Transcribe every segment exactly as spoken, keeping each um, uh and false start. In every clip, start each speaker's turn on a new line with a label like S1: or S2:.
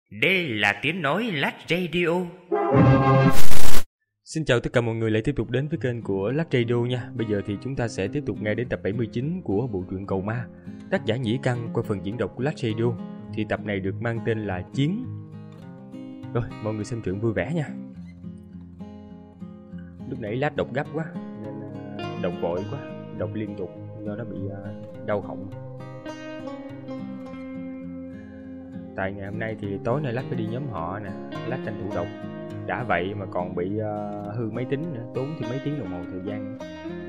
S1: Đây là tiếng nói Lát Radio.
S2: Xin chào tất cả mọi người lại tiếp tục đến với kênh của Lát Radio nha. Bây giờ thì chúng ta sẽ tiếp tục nghe đến tập bảy mươi chín của bộ truyện Cầu Ma, tác giả Nhĩ Căn qua phần diễn đọc của Lát Radio. Thì tập này được mang tên là Chiến. Rồi, mọi người xem truyện vui vẻ nha. Lúc nãy Lát đọc gấp quá nên đọc vội quá, đọc liên tục do nó bị đau họng. Tại ngày hôm nay thì tối nay Lát phải đi nhóm họ nè, Lát tranh thủ đọc. Đã vậy mà còn bị uh, hư máy tính nữa, tốn thì mấy tiếng đồng hồ thời gian.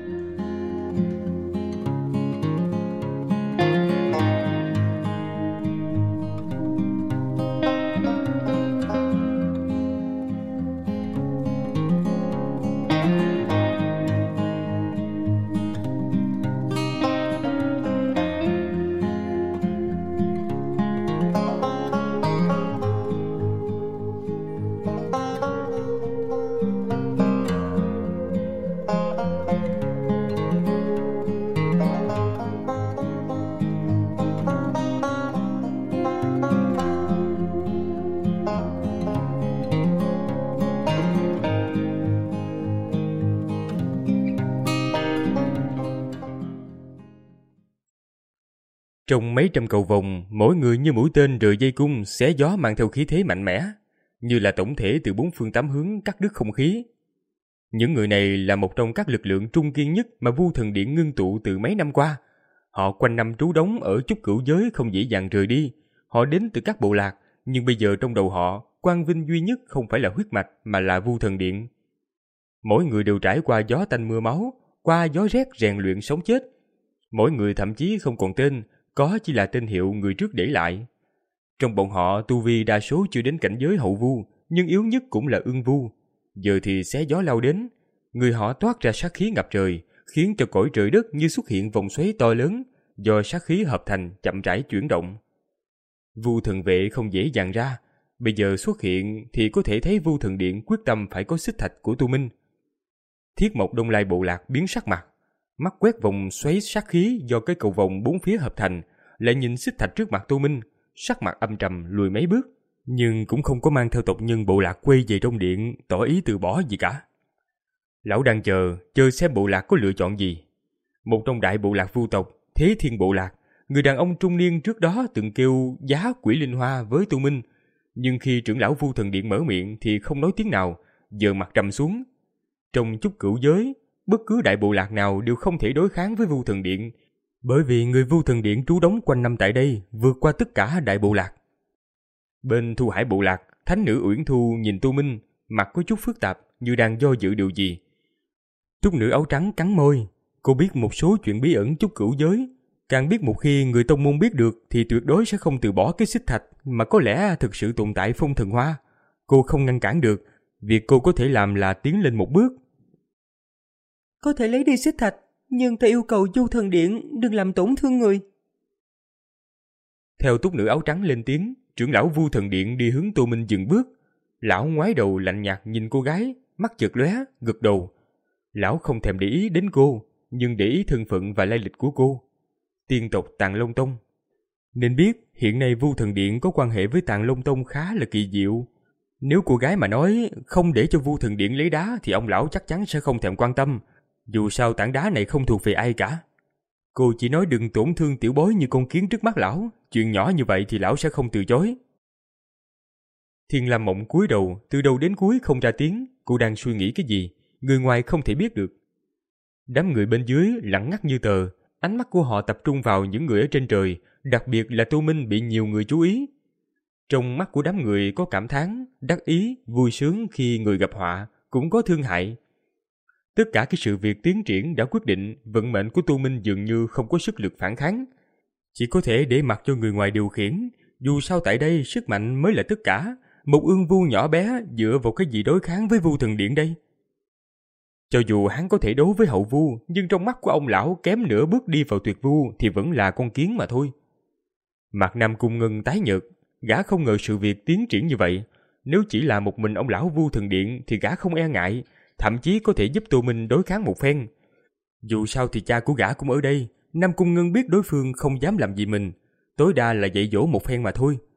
S2: Trong mấy trăm cầu vòng, mỗi người như mũi tên rời dây cung, xé gió mang theo khí thế mạnh mẽ, như là tổng thể từ bốn phương tám hướng cắt đứt không khí. Những người này là một trong các lực lượng trung kiên nhất mà Vu Thần Điện ngưng tụ từ mấy năm qua. Họ quanh năm trú đóng ở Chúc Cửu Giới không dễ dàng rời đi. Họ đến từ các bộ lạc, nhưng bây giờ trong đầu họ, quang vinh duy nhất không phải là huyết mạch mà là Vu Thần Điện. Mỗi người đều trải qua gió tanh mưa máu, qua gió rét rèn luyện sống chết. Mỗi người thậm chí không còn tên, có chỉ là tên hiệu người trước để lại. Trong bọn họ, tu vi đa số chưa đến cảnh giới hậu vu, nhưng yếu nhất cũng là ưng vu. Giờ thì xé gió lao đến, người họ toát ra sát khí ngập trời, khiến cho cõi trời đất như xuất hiện vòng xoáy to lớn, do sát khí hợp thành chậm rãi chuyển động. Vu Thần Vệ không dễ dàng ra, bây giờ xuất hiện thì có thể thấy Vu Thần Điện quyết tâm phải có xích thạch của Tu Minh. Thiết Mộc Đông Lai bộ lạc biến sắc mặt, mắt quét vòng xoáy sát khí do cái cầu vòng bốn phía hợp thành, lại nhìn xích thạch trước mặt Tô Minh, sắc mặt âm trầm lùi mấy bước, nhưng cũng không có mang theo tộc nhân bộ lạc quay về trong điện tỏ ý từ bỏ gì cả. Lão đang chờ, chờ xem bộ lạc có lựa chọn gì. Một trong đại bộ lạc Vu tộc, Thế Thiên bộ lạc, người đàn ông trung niên trước đó từng kêu giá quỷ linh hoa với Tô Minh, nhưng khi trưởng lão Vu Thần Điện mở miệng thì không nói tiếng nào, giờ mặt trầm xuống. Trong Chúc Cửu Giới, bất cứ đại bộ lạc nào đều không thể đối kháng với Vu Thần Điện, bởi vì người Vu Thần Điện trú đóng quanh năm tại đây vượt qua tất cả đại bộ lạc. Bên Thu Hải bộ lạc, thánh nữ Uyển Thu nhìn Tô Minh, mặt có chút phức tạp như đang do dự điều gì. Trúc nữ áo trắng cắn môi, cô biết một số chuyện bí ẩn Chúc Cửu Giới, càng biết một khi người tông môn biết được thì tuyệt đối sẽ không từ bỏ cái xích thạch mà có lẽ thực sự tồn tại phong thần hoa. Cô không ngăn cản được, việc cô có thể làm là tiến lên một bước.
S3: Có thể lấy đi xích thạch, nhưng ta yêu cầu Vu Thần Điện đừng làm tổn thương người.
S2: Theo túc nữ áo trắng lên tiếng, trưởng lão Vu Thần Điện đi hướng Tô Minh dừng bước. Lão ngoái đầu lạnh nhạt nhìn cô gái, mắt chợt lóe, gật đầu. Lão không thèm để ý đến cô, nhưng để ý thân phận và lai lịch của cô. Tiên tộc Tàng Long Tông. Nên biết hiện nay Vu Thần Điện có quan hệ với Tàng Long Tông khá là kỳ diệu. Nếu cô gái mà nói không để cho Vu Thần Điện lấy đá thì ông lão chắc chắn sẽ không thèm quan tâm. Dù sao tảng đá này không thuộc về ai cả. Cô chỉ nói đừng tổn thương tiểu bối như con kiến trước mắt lão, chuyện nhỏ như vậy thì lão sẽ không từ chối. Thiên Lam Mộng cúi đầu, từ đầu đến cuối không ra tiếng, cô đang suy nghĩ cái gì, người ngoài không thể biết được. Đám người bên dưới lặng ngắt như tờ, ánh mắt của họ tập trung vào những người ở trên trời, đặc biệt là Tô Minh bị nhiều người chú ý. Trong mắt của đám người có cảm thán, đắc ý, vui sướng khi người gặp họa, cũng có thương hại. Tất cả cái sự việc tiến triển đã quyết định, vận mệnh của Tô Minh dường như không có sức lực phản kháng. Chỉ có thể để mặc cho người ngoài điều khiển, dù sao tại đây sức mạnh mới là tất cả, một ương vu nhỏ bé dựa vào cái gì đối kháng với Vu Thần Điện đây? Cho dù hắn có thể đấu với hậu vu, nhưng trong mắt của ông lão kém nửa bước đi vào tuyệt vu thì vẫn là con kiến mà thôi. Mặt Nam Cung Ngân tái nhợt, gã không ngờ sự việc tiến triển như vậy. Nếu chỉ là một mình ông lão Vu Thần Điện thì gã không e ngại, thậm chí có thể giúp Tô Minh đối kháng một phen. Dù sao thì cha của gã cũng ở đây, Nam Cung Ngân biết đối phương không dám làm gì mình, tối đa là dạy dỗ một phen mà thôi.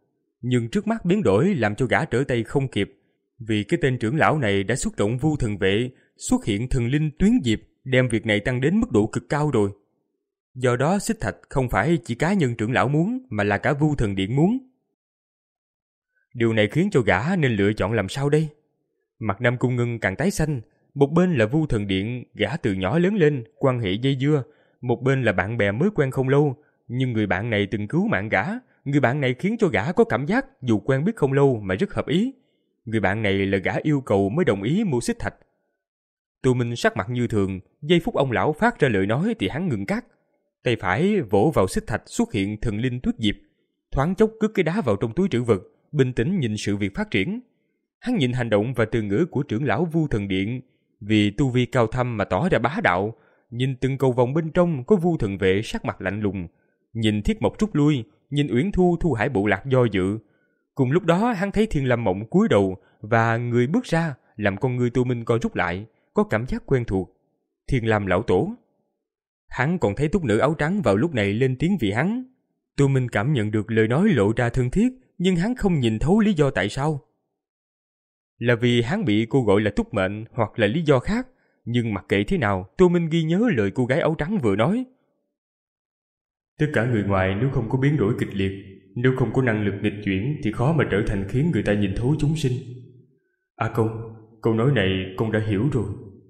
S2: Nhưng trước mắt biến đổi làm cho gã trở tay không kịp, vì cái tên trưởng lão này đã xuất động Vu Thần Vệ, xuất hiện thần linh tuyến diệp, đem việc này tăng đến mức độ cực cao rồi. Do đó xích thạch không phải chỉ cá nhân trưởng lão muốn, mà là cả Vu Thần Điện muốn. Điều này khiến cho gã nên lựa chọn làm sao đây? Mặt Nam Cung Ngân càng tái xanh, một bên là Vu Thần Điện, gã từ nhỏ lớn lên, quan hệ dây dưa, một bên là bạn bè mới quen không lâu, nhưng người bạn này từng cứu mạng gã, người bạn này khiến cho gã có cảm giác dù quen biết không lâu mà rất hợp ý. Người bạn này là gã yêu cầu mới đồng ý mua xích thạch. Tô Minh sắc mặt như thường, giây phút ông lão phát ra lời nói thì hắn ngừng cắt. Tay phải vỗ vào xích thạch xuất hiện thần linh tuyết diệp, thoáng chốc cất cái đá vào trong túi trữ vật, bình tĩnh nhìn sự việc phát triển. Hắn nhìn hành động và từ ngữ của trưởng lão Vu Thần Điện, vì tu vi cao thâm mà tỏ ra bá đạo, nhìn từng cầu vòng bên trong có Vu Thần Vệ sắc mặt lạnh lùng, nhìn Thiết Mộc rút lui, nhìn Uyển Thu Thu Hải bộ lạc do dự. Cùng lúc đó hắn thấy Thiên Lam Mộng cúi đầu và người bước ra, làm con người Tô Minh co rút lại, có cảm giác quen thuộc. Thiên Lam lão tổ. Hắn còn thấy túc nữ áo trắng vào lúc này lên tiếng vì hắn. Tô Minh cảm nhận được lời nói lộ ra thân thiết, nhưng hắn không nhìn thấu lý do tại sao. Là vì hắn bị cô gọi là Túc Mệnh hoặc là lý do khác, nhưng mặc kệ thế nào, Tô Minh ghi nhớ lời cô gái áo trắng vừa nói. Tất cả người ngoài nếu không có biến đổi kịch liệt, nếu không có năng lực nghịch chuyển thì khó mà trở thành khiến người ta nhìn thấu chúng sinh. À công, câu nói này con đã hiểu rồi.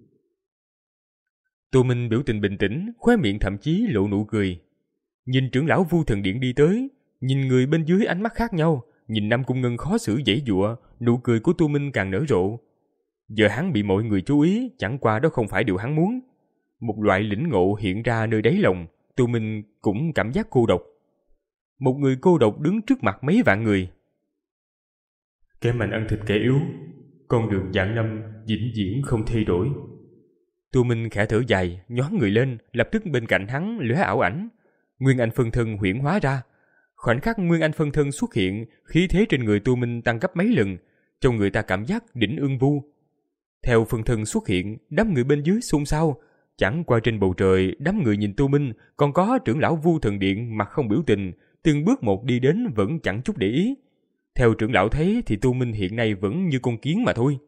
S2: Tô Minh biểu tình bình tĩnh, khóe miệng thậm chí lộ nụ cười. Nhìn trưởng lão Vu Thần Điện đi tới, nhìn người bên dưới ánh mắt khác nhau, nhìn Nam Cung Ngân khó xử giãy giụa, nụ cười của Tô Minh càng nở rộ. Giờ hắn bị mọi người chú ý, chẳng qua đó không phải điều hắn muốn. Một loại lĩnh ngộ hiện ra nơi đáy lòng, Tô Minh cũng cảm giác cô độc. Một người cô độc đứng trước mặt mấy vạn người. Kẻ mạnh ăn thịt kẻ yếu, con đường vạn năm vĩnh viễn không thay đổi. Tô Minh khẽ thở dài, nhoáng người lên, lập tức bên cạnh hắn lóe ảo ảnh. Nguyên Anh phân thân huyễn hóa ra. Khoảnh khắc Nguyên Anh phân thân xuất hiện, khí thế trên người Tô Minh tăng gấp mấy lần, cho người ta cảm giác đỉnh ương vu. Theo phân thân xuất hiện, đám người bên dưới xôn xao. Chẳng qua trên bầu trời, đám người nhìn Tô Minh, còn có trưởng lão Vu Thần Điện mặt không biểu tình, từng bước một đi đến vẫn chẳng chút để ý. Theo trưởng lão thấy thì Tô Minh hiện nay vẫn như con kiến mà thôi.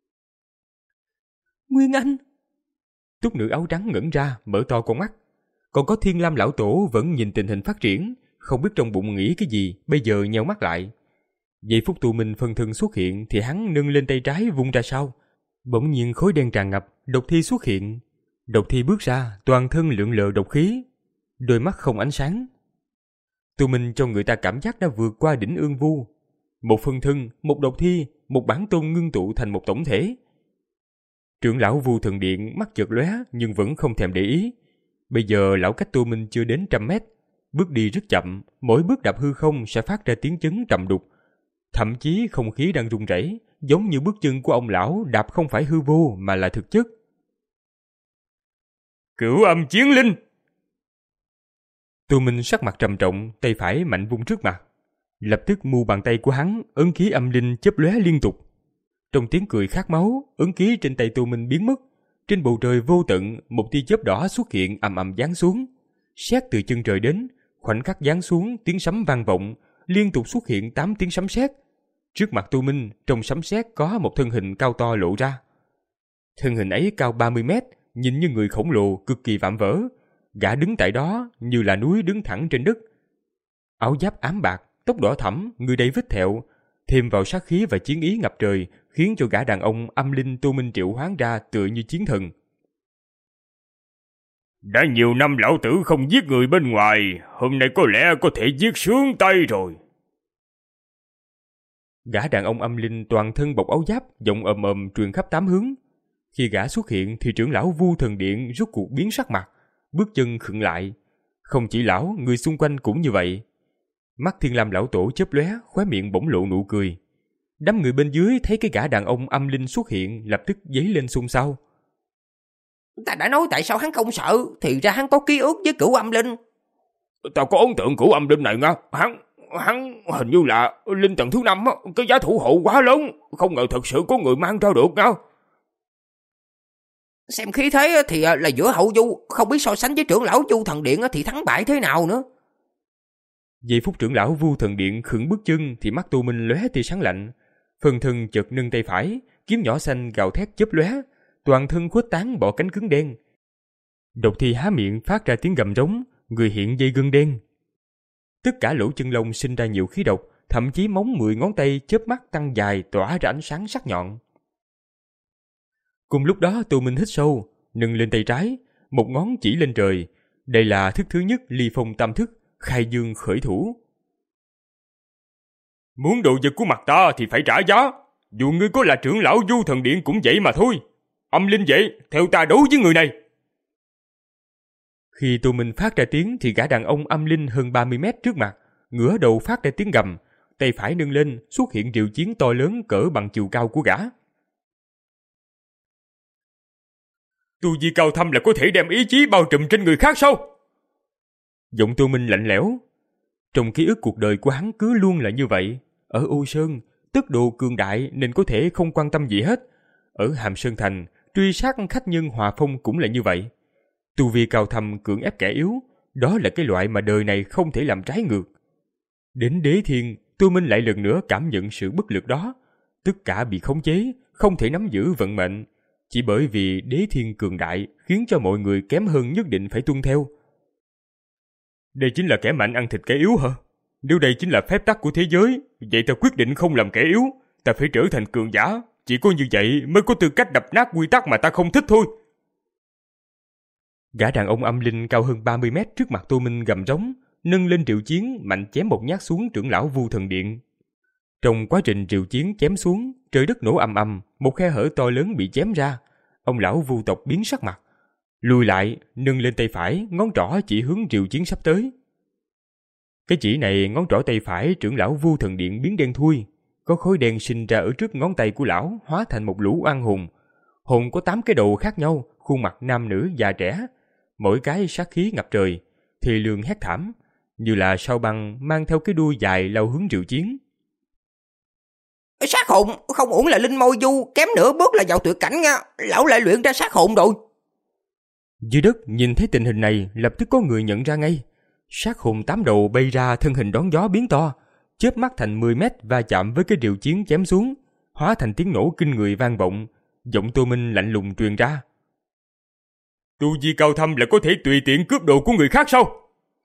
S3: Nguyên Anh!
S2: Túc nữ áo trắng ngẩn ra, mở to con mắt. Còn có Thiên Lam lão tổ vẫn nhìn tình hình phát triển, không biết trong bụng nghĩ cái gì, bây giờ nheo mắt lại. Giây phút Tô Minh phân thân xuất hiện thì hắn nâng lên tay trái vung ra sau. Bỗng nhiên khối đen tràn ngập, độc thi xuất hiện. Độc thi bước ra, toàn thân lượn lờ độc khí, đôi mắt không ánh sáng. Tô Minh cho người ta cảm giác đã vượt qua đỉnh ương vu. Một phân thân, một độc thi, một bản tôn ngưng tụ thành một tổng thể. Trưởng lão Vu Thần Điện mắt chợt lóe nhưng vẫn không thèm để ý. Bây giờ lão cách Tô Minh chưa đến trăm mét, bước đi rất chậm, mỗi bước đạp hư không sẽ phát ra tiếng chấn trầm đục. Thậm chí không khí đang rung rẩy, giống như bước chân của ông lão đạp không phải hư vô mà là thực chất. Cửu âm chiến linh! Tô Minh sắc mặt trầm trọng, tay phải mạnh vung trước mặt. Lập tức mu bàn tay của hắn, ấn ký âm linh chớp lóe liên tục. Trong tiếng cười khát máu, ấn ký trên tay Tô Minh biến mất. Trên bầu trời vô tận, một tia chớp đỏ xuất hiện ầm ầm giáng xuống. Sét từ chân trời đến, khoảnh khắc giáng xuống, tiếng sấm vang vọng, liên tục xuất hiện tám tiếng sấm sét. Trước mặt Tô Minh, trong sấm sét có một thân hình cao to lộ ra. Thân hình ấy cao ba mươi mét, nhìn như người khổng lồ, cực kỳ vạm vỡ. Gã đứng tại đó như là núi đứng thẳng trên đất. Áo giáp ám bạc, tóc đỏ thẫm, người đầy vết thẹo, thêm vào sát khí và chiến ý ngập trời, khiến cho gã đàn ông âm linh Tô Minh triệu hoán ra tựa như chiến thần.
S4: Đã nhiều năm lão tử không giết người bên ngoài, hôm nay có lẽ có thể giết sướng tay rồi.
S2: Gã đàn ông âm linh toàn thân bọc áo giáp, giọng ầm ầm truyền khắp tám hướng. Khi gã xuất hiện thì trưởng lão Vu Thần Điện rút cuộc biến sắc mặt, bước chân khựng lại. Không chỉ lão, người xung quanh cũng như vậy. Mắt Thiên Lam lão tổ chớp lóe, khóe miệng bỗng lộ nụ cười. Đám người bên dưới thấy cái gã đàn ông âm linh xuất hiện, lập tức dấy lên xôn xao.
S1: Ta đã nói tại sao hắn không sợ, thì ra hắn có ký ức với cửu âm linh.
S4: Tao có ấn tượng cửu âm linh này nha, hắn hắn hình như là linh tầng thứ năm, cái giá thủ hộ quá lớn, không ngờ thật sự có người mang ra được nha.
S1: Xem khí thế thì là giữa hậu du, không biết so sánh với trưởng lão Vu Thần Điện thì thắng bại thế nào nữa.
S2: Giây phút trưởng lão Vu Thần Điện khựng bước chân thì mắt Tô Minh lóe tia sáng lạnh, phần thân chợt nâng tay phải, kiếm nhỏ xanh gào thét chớp lóe, toàn thân khuếch tán bỏ cánh cứng đen. Độc Thi há miệng phát ra tiếng gầm rống, người hiện dây gân đen. Tất cả lỗ chân lông sinh ra nhiều khí độc, thậm chí móng mười ngón tay chớp mắt tăng dài tỏa ra ánh sáng sắc nhọn. Cùng lúc đó Tô Minh hít sâu, nâng lên tay trái, một ngón chỉ lên trời. Đây là thức thứ nhất Ly Phong tam thức, khai dương khởi thủ.
S4: Muốn đồ vật của mặt ta thì phải trả giá. Dù ngươi có là trưởng lão Vu Thần Điện cũng vậy mà thôi. Âm linh vậy, theo ta đấu với người này.
S2: Khi Tô Minh phát ra tiếng thì gã đàn ông âm linh hơn ba mươi mét trước mặt, ngửa đầu phát ra tiếng gầm, tay phải nâng lên xuất hiện rìu chiến to lớn cỡ bằng chiều cao của gã.
S4: Tu vi cao thâm là có thể đem ý chí bao trùm trên người khác sao?
S2: Giọng Tô Minh lạnh lẽo. Trong ký ức cuộc đời của hắn cứ luôn là như vậy. Ở Ô Sơn, tức độ cường đại nên có thể không quan tâm gì hết. Ở Hàm Sơn Thành, truy sát khách nhân Hòa Phong cũng là như vậy. Tu vi cao thâm cưỡng ép kẻ yếu, đó là cái loại mà đời này không thể làm trái ngược. Đến Đế Thiên, Tô Minh lại lần nữa cảm nhận sự bất lực đó. Tất cả bị khống chế, không thể nắm giữ vận mệnh. Chỉ bởi vì Đế Thiên cường đại khiến cho mọi người kém hơn nhất định phải tuân theo.
S4: Đây chính là kẻ mạnh ăn thịt kẻ yếu hả? Nếu đây chính là phép tắc của thế giới, vậy ta quyết định không làm kẻ yếu. Ta phải trở thành cường giả. Chỉ có như vậy mới có tư cách đập nát quy tắc mà ta không thích thôi.
S2: Gã đàn ông âm linh cao hơn ba mươi mét trước mặt Tô Minh gầm rống, nâng lên triệu chiến mạnh chém một nhát xuống trưởng lão Vu Thần Điện. Trong quá trình triệu chiến chém xuống, trời đất nổ ầm ầm, một khe hở to lớn bị chém ra. Ông lão Vu tộc biến sắc mặt, lùi lại, nâng lên tay phải, ngón trỏ chỉ hướng triệu chiến sắp tới. Cái chỉ này, ngón trỏ tay phải trưởng lão Vu Thần Điện biến đen thui, có khối đen sinh ra ở trước ngón tay của lão, hóa thành một lũ oan hồn. Hồn có tám cái đầu khác nhau, khuôn mặt nam nữ già trẻ, mỗi cái sát khí ngập trời, thì lường hét thảm, như là sao băng mang theo cái đuôi dài lao hướng triệu chiến.
S1: Sát hồn, không uổng là linh môi du, kém nửa bước là vào tuyệt cảnh nha, lão lại luyện ra sát hồn rồi.
S2: Dưới đất nhìn thấy tình hình này, lập tức có người nhận ra ngay. Sát hồn tám đầu bay ra, thân hình đón gió biến to, chớp mắt thành mười mét và chạm với cái rìu chiến chém xuống, hóa thành tiếng nổ kinh người vang vọng. Giọng Tô Minh lạnh lùng truyền ra.
S4: Tu vi cao thâm là có thể tùy tiện cướp đồ của người khác sao?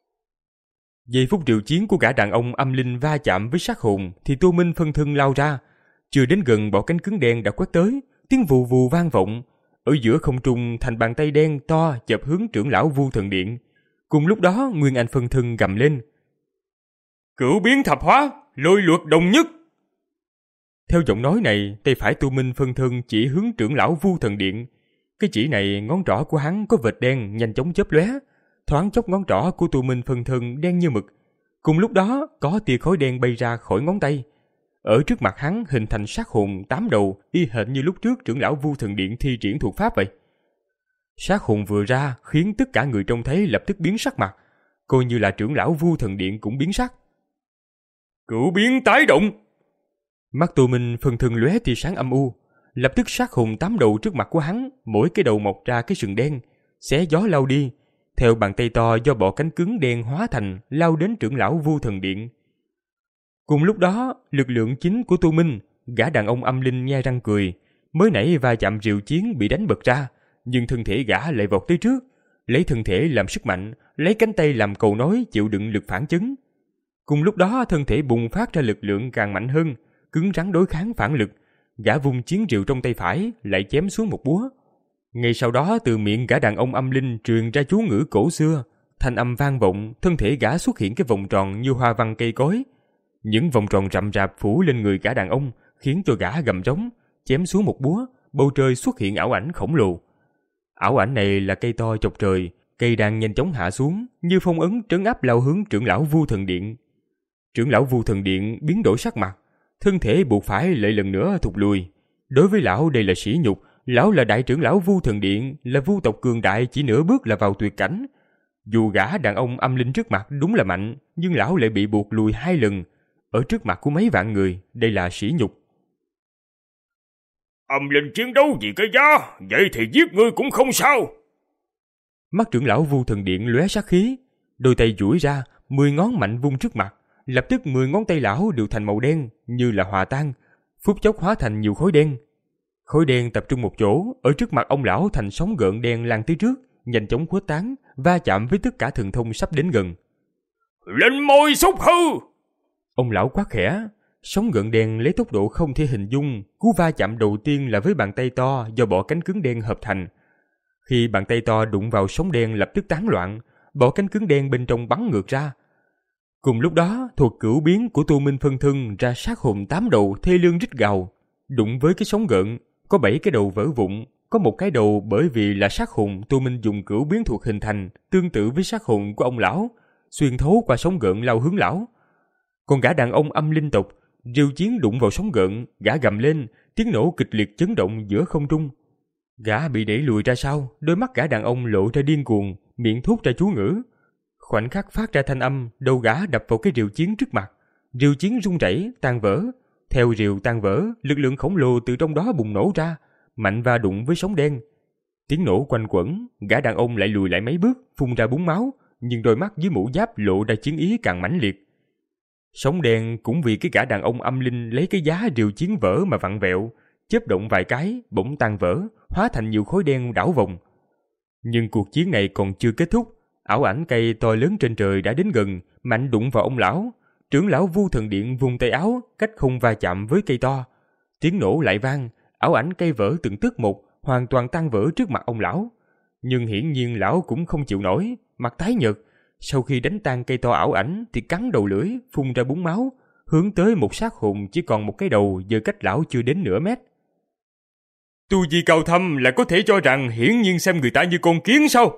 S2: Giây phút rìu chiến của gã đàn ông âm linh va chạm với sát hồn thì Tô Minh phân thân lao ra, chưa đến gần bỏ cánh cứng đen đã quét tới, tiếng vù vù vang vọng. Ở giữa không trung thành bàn tay đen to chộp hướng trưởng lão Vu Thần Điện. Cùng lúc đó Nguyên Anh phân thân gầm lên.
S4: Cửu biến thập hóa, lôi luật đồng nhất.
S2: Theo giọng nói này, tay phải Tô Minh phân thân chỉ hướng trưởng lão Vu Thần Điện. Cái chỉ này, ngón trỏ của hắn có vệt đen nhanh chóng chớp lóe, thoáng chốc ngón trỏ của Tô Minh phân thân đen như mực. Cùng lúc đó có tia khói đen bay ra khỏi ngón tay. Ở trước mặt hắn hình thành sát hồn tám đầu, y hệt như lúc trước trưởng lão Vu Thần Điện thi triển thuộc pháp vậy. Sát hồn vừa ra khiến tất cả người trông thấy lập tức biến sắc mặt, coi như là trưởng lão Vu Thần Điện cũng biến sắc.
S4: Cửu biến tái động.
S2: Mắt Tô Minh phân thân lóe tia sáng âm u, lập tức sát hồn tám đầu trước mặt của hắn, mỗi cái đầu mọc ra cái sừng đen, xé gió lao đi, theo bàn tay to do bộ cánh cứng đen hóa thành lao đến trưởng lão Vu Thần Điện. Cùng lúc đó, lực lượng chính của Tô Minh, gã đàn ông âm linh nhe răng cười, mới nãy va chạm rìu chiến bị đánh bật ra, nhưng thân thể gã lại vọt tới trước, lấy thân thể làm sức mạnh, lấy cánh tay làm cầu nối chịu đựng lực phản chấn. Cùng lúc đó, thân thể bùng phát ra lực lượng càng mạnh hơn, cứng rắn đối kháng phản lực, gã vung chiến rìu trong tay phải lại chém xuống một búa. Ngay sau đó, từ miệng gã đàn ông âm linh truyền ra chú ngữ cổ xưa, thanh âm vang vọng, thân thể gã xuất hiện cái vòng tròn như hoa văn cây cối. Những vòng tròn rậm rạp phủ lên người gã đàn ông, khiến cho gã gầm rống, chém xuống một búa, bầu trời xuất hiện ảo ảnh khổng lồ. Ảo ảnh này là cây to chọc trời, cây đang nhanh chóng hạ xuống, như phong ấn trấn áp lao hướng trưởng lão Vu Thần Điện. Trưởng lão Vu Thần Điện biến đổi sắc mặt, thân thể buộc phải lại lần nữa thụt lùi. Đối với lão đây là sỉ nhục, lão là đại trưởng lão Vu Thần Điện, là Vu tộc cường đại, chỉ nửa bước là vào tuyệt cảnh. Dù gã đàn ông âm linh trước mặt đúng là mạnh, nhưng lão lại bị buộc lùi hai lần. Ở trước mặt của mấy vạn người, đây là sỉ nhục.
S4: Âm linh chiến đấu vì cái giá, vậy thì giết ngươi cũng không sao.
S2: Mắt trưởng lão Vu Thần Điện lóe sát khí, đôi tay duỗi ra, mười ngón mạnh vung trước mặt, lập tức mười ngón tay lão đều thành màu đen như là hòa tan, phút chốc hóa thành nhiều khối đen. Khối đen tập trung một chỗ, ở trước mặt ông lão thành sóng gợn đen lan tới trước, nhanh chóng khuếch tán, va chạm với tất cả thần thông sắp đến gần.
S4: Lên môi xúc hư!
S2: Ông lão quát khẽ, sóng gợn đen lấy tốc độ không thể hình dung, cú va chạm đầu tiên là với bàn tay to do bộ cánh cứng đen hợp thành. Khi bàn tay to đụng vào sóng đen lập tức tán loạn, bộ cánh cứng đen bên trong bắn ngược ra. Cùng lúc đó, thuật cửu biến của Tu Minh phân thân ra sát hồn tám đầu thê lương rít gào, đụng với cái sóng gợn, có bảy cái đầu vỡ vụn, có một cái đầu bởi vì là sát hồn Tu Minh dùng cửu biến thuật hình thành, tương tự với sát hồn của ông lão, xuyên thấu qua sóng gợn lao hướng lão. Còn gã đàn ông âm linh tộc, Diêu Chiến đụng vào sóng gợn, gã gầm lên, tiếng nổ kịch liệt chấn động giữa không trung. Gã bị đẩy lùi ra sau, đôi mắt gã đàn ông lộ ra điên cuồng, miệng thốt ra chú ngữ. Khoảnh khắc phát ra thanh âm, đầu gã đập vào cái rìu chiến trước mặt. Rìu chiến rung rẩy, tan vỡ. Theo rìu tan vỡ, lực lượng khổng lồ từ trong đó bùng nổ ra, mạnh va đụng với sóng đen. Tiếng nổ quanh quẩn, gã đàn ông lại lùi lại mấy bước, phun ra búng máu, nhưng đôi mắt dưới mũ giáp lộ ra chiến ý càng mãnh liệt. Sóng đen cũng vì cái gã đàn ông âm linh lấy cái giá rìu chiến vỡ mà vặn vẹo, chớp động vài cái, bỗng tan vỡ, hóa thành nhiều khối đen đảo vòng. Nhưng cuộc chiến này còn chưa kết thúc, ảo ảnh cây to lớn trên trời đã đến gần, mạnh đụng vào ông lão. Trưởng lão Vu Thần Điện vùng tay áo, cách không va chạm với cây to. Tiếng nổ lại vang, ảo ảnh cây vỡ từng tức một, hoàn toàn tan vỡ trước mặt ông lão. Nhưng hiển nhiên lão cũng không chịu nổi, mặt tái nhợt. Sau khi đánh tan cây to ảo ảnh thì cắn đầu lưỡi, phun ra búng máu, hướng tới một xác hồn chỉ còn một cái đầu giờ cách lão chưa đến nửa mét.
S4: Tu vi cao thâm lại có thể cho rằng hiển nhiên xem người ta như con kiến sao?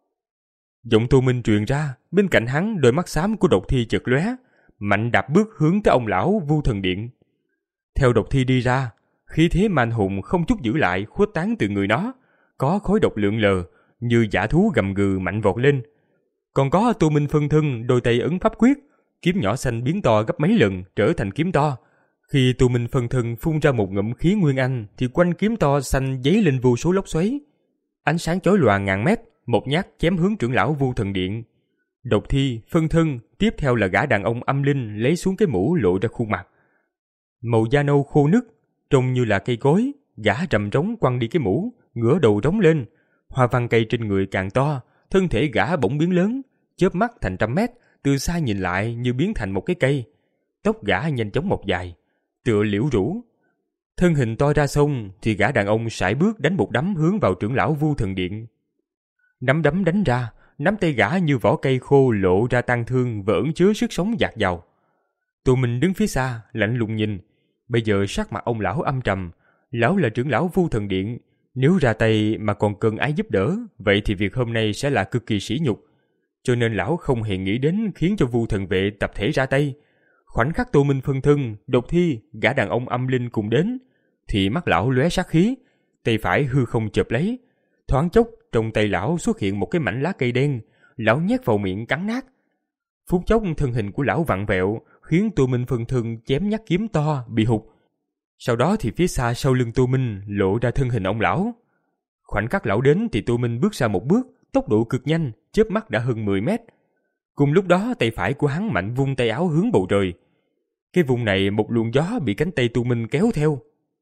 S2: Giọng Tu Minh truyền ra, bên cạnh hắn đôi mắt xám của Độc Thi chợt lóe, mạnh đạp bước hướng tới ông lão Vu Thần Điện. Theo Độc Thi đi ra, khí thế man hùng không chút giữ lại khuếch tán từ người nó, có khói độc lượn lờ như dã thú gầm gừ mạnh vọt lên. Còn có Tu Minh phân thân đôi tay ấn pháp quyết, kiếm nhỏ xanh biến to gấp mấy lần trở thành kiếm to. Khi Tu Minh phân thân phun ra một ngụm khí nguyên anh thì quanh kiếm to xanh giấy lên vô số lốc xoáy. Ánh sáng chói lòa ngàn mét, một nhát chém hướng trưởng lão Vu Thần Điện. Độc Thi, phân thân, tiếp theo là gã đàn ông âm linh lấy xuống cái mũ lộ ra khuôn mặt. Màu da nâu khô nứt, trông như là cây cối, gã rầm rống quăng đi cái mũ, ngửa đầu rống lên. Hoa văn cây trên người càng to, thân thể gã bỗng biến lớn, chớp mắt thành trăm mét, từ xa nhìn lại như biến thành một cái cây. Tóc gã nhanh chóng mọc dài, tựa liễu rũ. Thân hình to ra sông thì gã đàn ông sải bước đánh một đấm hướng vào trưởng lão Vu Thần Điện. Nắm đấm đánh ra, nắm tay gã như vỏ cây khô lộ ra tang thương và ẩn chứa sức sống dạt dào. Tu Minh đứng phía xa, lạnh lùng nhìn. Bây giờ sắc mặt ông lão âm trầm. Lão là trưởng lão Vu Thần Điện, nếu ra tay mà còn cần ai giúp đỡ, vậy thì việc hôm nay sẽ là cực kỳ sỉ nhục. Cho nên lão không hề nghĩ đến khiến cho Vu Thần Vệ tập thể ra tay. Khoảnh khắc Tu Minh phân thân, Độc Thi, gã đàn ông âm linh cùng đến, thì mắt lão lóe sát khí, tay phải hư không chộp lấy. Thoáng chốc, trong tay lão xuất hiện một cái mảnh lá cây đen, lão nhét vào miệng cắn nát. Phút chốc thân hình của lão vặn vẹo, khiến Tu Minh phân thân chém nhát kiếm to bị hụt. Sau đó thì phía xa sau lưng Tu Minh lộ ra thân hình ông lão. Khoảnh khắc lão đến thì Tu Minh bước ra một bước, tốc độ cực nhanh, chớp mắt đã hơn mười mét. Cùng lúc đó tay phải của hắn mạnh vung tay áo hướng bầu trời. Cái vùng này một luồng gió bị cánh tay Tu Minh kéo theo.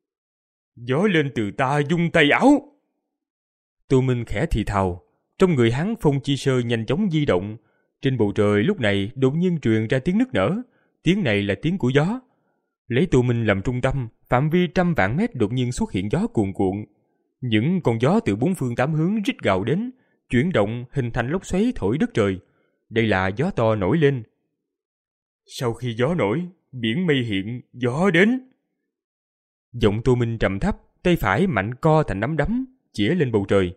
S4: Gió lên từ ta vung tay áo.
S2: Tu Minh khẽ thì thào, trong người hắn phong chi sơ nhanh chóng di động. Trên bầu trời lúc này đột nhiên truyền ra tiếng nức nở, tiếng này là tiếng của gió. Lấy Tu Minh làm trung tâm, phạm vi trăm vạn mét đột nhiên xuất hiện gió cuồn cuộn. Những con gió từ bốn phương tám hướng rít gào đến, chuyển động hình thành lốc xoáy thổi đất trời. Đây là gió to nổi lên.
S4: Sau khi gió nổi, biển mây hiện, gió đến.
S2: Giọng Tu Minh trầm thấp, tay phải mạnh co thành nắm đấm, chĩa lên bầu trời.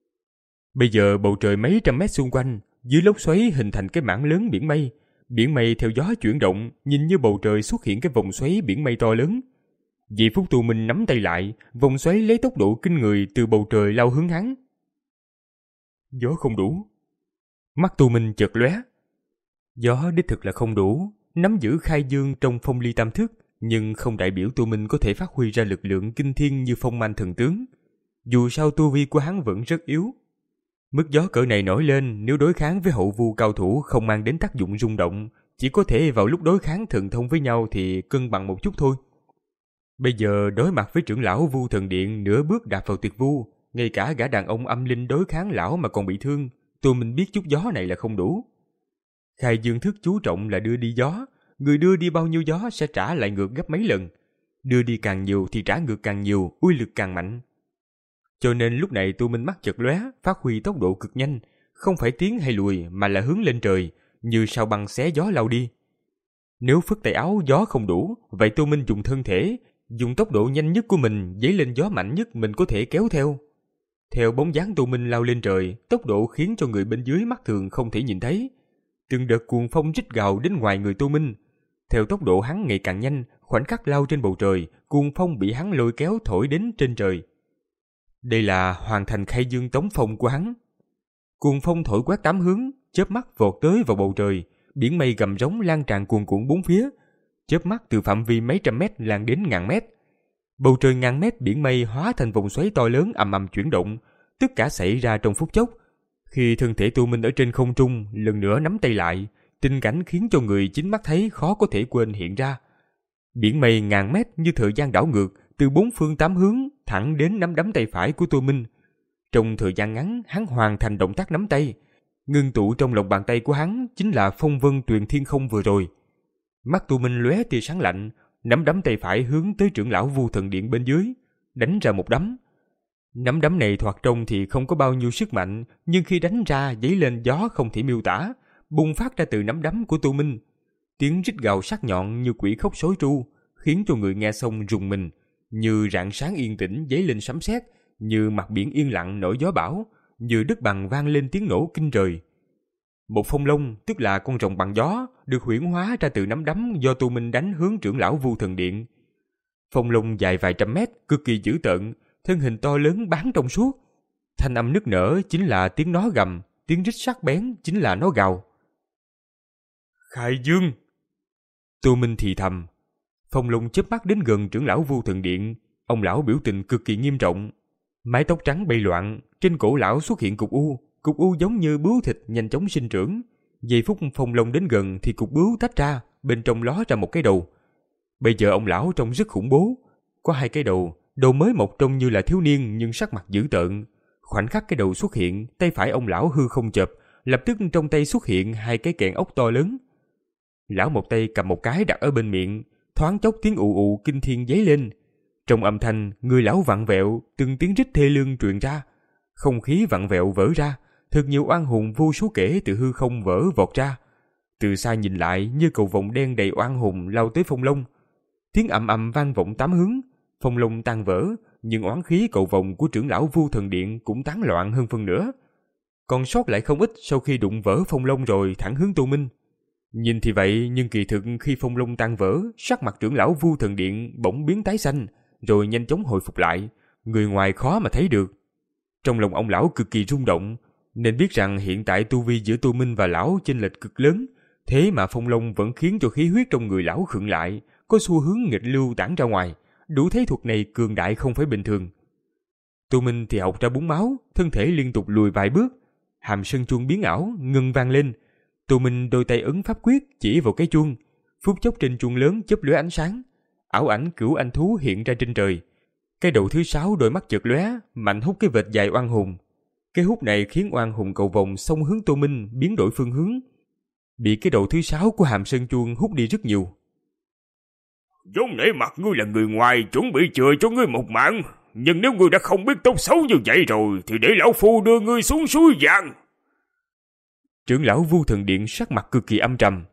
S2: Bây giờ bầu trời mấy trăm mét xung quanh, dưới lốc xoáy hình thành cái mảng lớn biển mây. Biển mây theo gió chuyển động, nhìn như bầu trời xuất hiện cái vòng xoáy biển mây to lớn. Vì phút Tu Minh nắm tay lại, vòng xoáy lấy tốc độ kinh người từ bầu trời lao hướng hắn.
S4: Gió không đủ.
S2: Mắt Tu Minh chợt lóe. Gió đích thực là không đủ, nắm giữ khai dương trong phong ly tam thức, nhưng không đại biểu Tu Minh có thể phát huy ra lực lượng kinh thiên như phong man thần tướng. Dù sao tu vi của hắn vẫn rất yếu. Mức gió cỡ này nổi lên nếu đối kháng với hậu vu cao thủ không mang đến tác dụng rung động, chỉ có thể vào lúc đối kháng thần thông với nhau thì cân bằng một chút thôi. Bây giờ đối mặt với trưởng lão Vu Thần Điện nửa bước đạp vào tuyệt vu, ngay cả gã đàn ông âm linh đối kháng lão mà còn bị thương, Tô Minh biết chút gió này là không đủ. Khai Dương thức chú trọng là đưa đi gió, người đưa đi bao nhiêu gió sẽ trả lại ngược gấp mấy lần. Đưa đi càng nhiều thì trả ngược càng nhiều, uy lực càng mạnh. Cho nên lúc này Tô Minh mắt chợt lóe, phát huy tốc độ cực nhanh, không phải tiến hay lùi mà là hướng lên trời, như sao băng xé gió lao đi. Nếu phất tay áo gió không đủ, vậy Tô Minh dùng thân thể, dùng tốc độ nhanh nhất của mình dấy lên gió mạnh nhất mình có thể kéo theo. Theo bóng dáng Tô Minh lao lên trời, tốc độ khiến cho người bên dưới mắt thường không thể nhìn thấy. Từng đợt cuồng phong rít gào đến ngoài người Tô Minh. Theo tốc độ hắn ngày càng nhanh, khoảnh khắc lao trên bầu trời, cuồng phong bị hắn lôi kéo thổi đến trên trời. Đây là hoàn thành Khai Dương tống phong của hắn. Cuồng phong thổi quét tám hướng, chớp mắt vọt tới vào bầu trời, biển mây gầm rống lan tràn cuồn cuộn bốn phía, chớp mắt từ phạm vi mấy trăm mét lan đến ngàn mét. Bầu trời ngàn mét biển mây hóa thành vòng xoáy to lớn ầm ầm chuyển động, tất cả xảy ra trong phút chốc. Khi thân thể Tô Minh ở trên không trung lần nữa nắm tay lại, tình cảnh khiến cho người chính mắt thấy khó có thể quên hiện ra. Biển mây ngàn mét như thời gian đảo ngược, từ bốn phương tám hướng thẳng đến nắm đấm tay phải của Tô Minh. Trong thời gian ngắn, hắn hoàn thành động tác nắm tay. Ngưng tụ trong lòng bàn tay của hắn chính là phong vân tuyền thiên không vừa rồi. Mắt Tô Minh lóe tia sáng lạnh, nắm đấm tay phải hướng tới trưởng lão Vu Thần Điện bên dưới, đánh ra một đấm. Nắm đấm này thoạt trông thì không có bao nhiêu sức mạnh, nhưng khi đánh ra dấy lên gió không thể miêu tả, bùng phát ra từ nắm đấm của Tô Minh. Tiếng rít gào sắc nhọn như quỷ khóc sói tru, khiến cho người nghe xong rùng mình, như rạng sáng yên tĩnh dấy lên sấm sét, như mặt biển yên lặng nổi gió bão, như đất bằng vang lên tiếng nổ kinh trời. Một phong long, tức là con rồng bằng gió, được huyễn hóa ra từ nắm đấm do Tô Minh đánh hướng trưởng lão Vu Thần Điện. Phong long dài vài trăm mét, cực kỳ dữ tợn, thân hình to lớn bám trong suốt. Thanh âm nức nở chính là tiếng nó gầm, tiếng rít sắc bén chính là nó gào. Khai Dương! Tô Minh thì thầm. Phong long chớp mắt đến gần trưởng lão Vu Thần Điện. Ông lão biểu tình cực kỳ nghiêm trọng. Mái tóc trắng bay loạn, trên cổ lão xuất hiện cục u. Cục u giống như bướu thịt nhanh chóng sinh trưởng. Giây phút phong long đến gần thì cục bướu tách ra, bên trong ló ra một cái đầu. Bây giờ ông lão trông rất khủng bố. Có hai cái đầu, đầu mới mọc trông như là thiếu niên nhưng sắc mặt dữ tợn. Khoảnh khắc cái đầu xuất hiện, tay phải ông lão hư không chợp, lập tức trong tay xuất hiện hai cái kẹn ốc to lớn. Lão một tay cầm một cái đặt ở bên miệng, thoáng chốc tiếng ù ù kinh thiên dấy lên. Trong âm thanh, người lão vặn vẹo, từng tiếng rít thê lương truyền ra. Không khí vặn vẹo vỡ ra, thật nhiều oan hồn vô số kể từ hư không vỡ vọt ra. Từ xa nhìn lại như cầu vồng đen đầy oan hồn lao tới phong long. Tiếng ầm ầm vang vọng tám hướng, phong long tan vỡ, nhưng oán khí cầu vồng của trưởng lão Vu Thần Điện cũng tán loạn hơn phân nửa. Còn sót lại không ít sau khi đụng vỡ phong long rồi thẳng hướng Tô Minh. Nhìn thì vậy, nhưng kỳ thực khi phong long tan vỡ, sắc mặt trưởng lão Vu Thần Điện bỗng biến tái xanh, rồi nhanh chóng hồi phục lại, người ngoài khó mà thấy được. Trong lòng ông lão cực kỳ rung động, nên biết rằng hiện tại tu vi giữa Tô Minh và lão chênh lệch cực lớn, thế mà phong long vẫn khiến cho khí huyết trong người lão khựng lại, có xu hướng nghịch lưu tản ra ngoài, đủ thấy thuật này cường đại không phải bình thường. Tô Minh thì học ra búng máu, thân thể liên tục lùi vài bước, hàm sơn chuông biến ảo ngân vang lên. Tô Minh đôi tay ấn pháp quyết chỉ vào cái chuông, phút chốc trên chuông lớn chớp lóe ánh sáng, ảo ảnh cửu anh thú hiện ra trên trời. Cái đầu thứ sáu đôi mắt chợt lóe, mạnh hút cái vệt dài oan hồn. Cái hút này khiến oan hồn cầu vồng xông hướng Tô Minh biến đổi phương hướng, bị cái đầu thứ sáu của hàm sơn chuông hút đi rất nhiều.
S4: Vốn nể mặt ngươi là người ngoài, chuẩn bị chừa cho ngươi một mạng, nhưng nếu ngươi đã không biết tốt xấu như vậy rồi thì để lão phu đưa ngươi xuống suối vàng.
S2: Trưởng lão Vu Thần Điện sắc mặt cực kỳ âm trầm.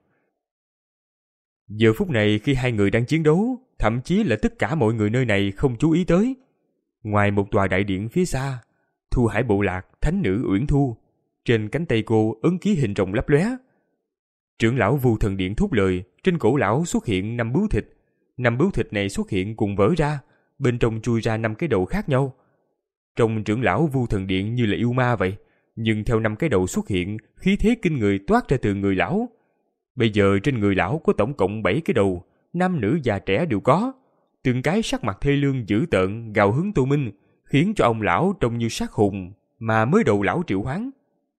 S2: Giờ phút này khi hai người đang chiến đấu, thậm chí là tất cả mọi người nơi này không chú ý tới. Ngoài một tòa đại điện phía xa, Thu Hải bộ lạc thánh nữ Uyển Thu, trên cánh tay cô ấn ký hình rồng lấp lóe. Trưởng lão Vu Thần Điện thốt lời, trên cổ lão xuất hiện năm bướu thịt. Năm bướu thịt này xuất hiện cùng vỡ ra, bên trong chui ra năm cái đầu khác nhau. Trong trưởng lão Vu Thần Điện như là yêu ma vậy, nhưng theo năm cái đầu xuất hiện, khí thế kinh người toát ra từ người lão. Bây giờ trên người lão có tổng cộng bảy cái đầu, nam nữ già trẻ đều có. Từng cái sắc mặt thê lương dữ tợn gào hướng Tô Minh, khiến cho ông lão trông như sát hùng, mà mới đầu lão triệu hoán.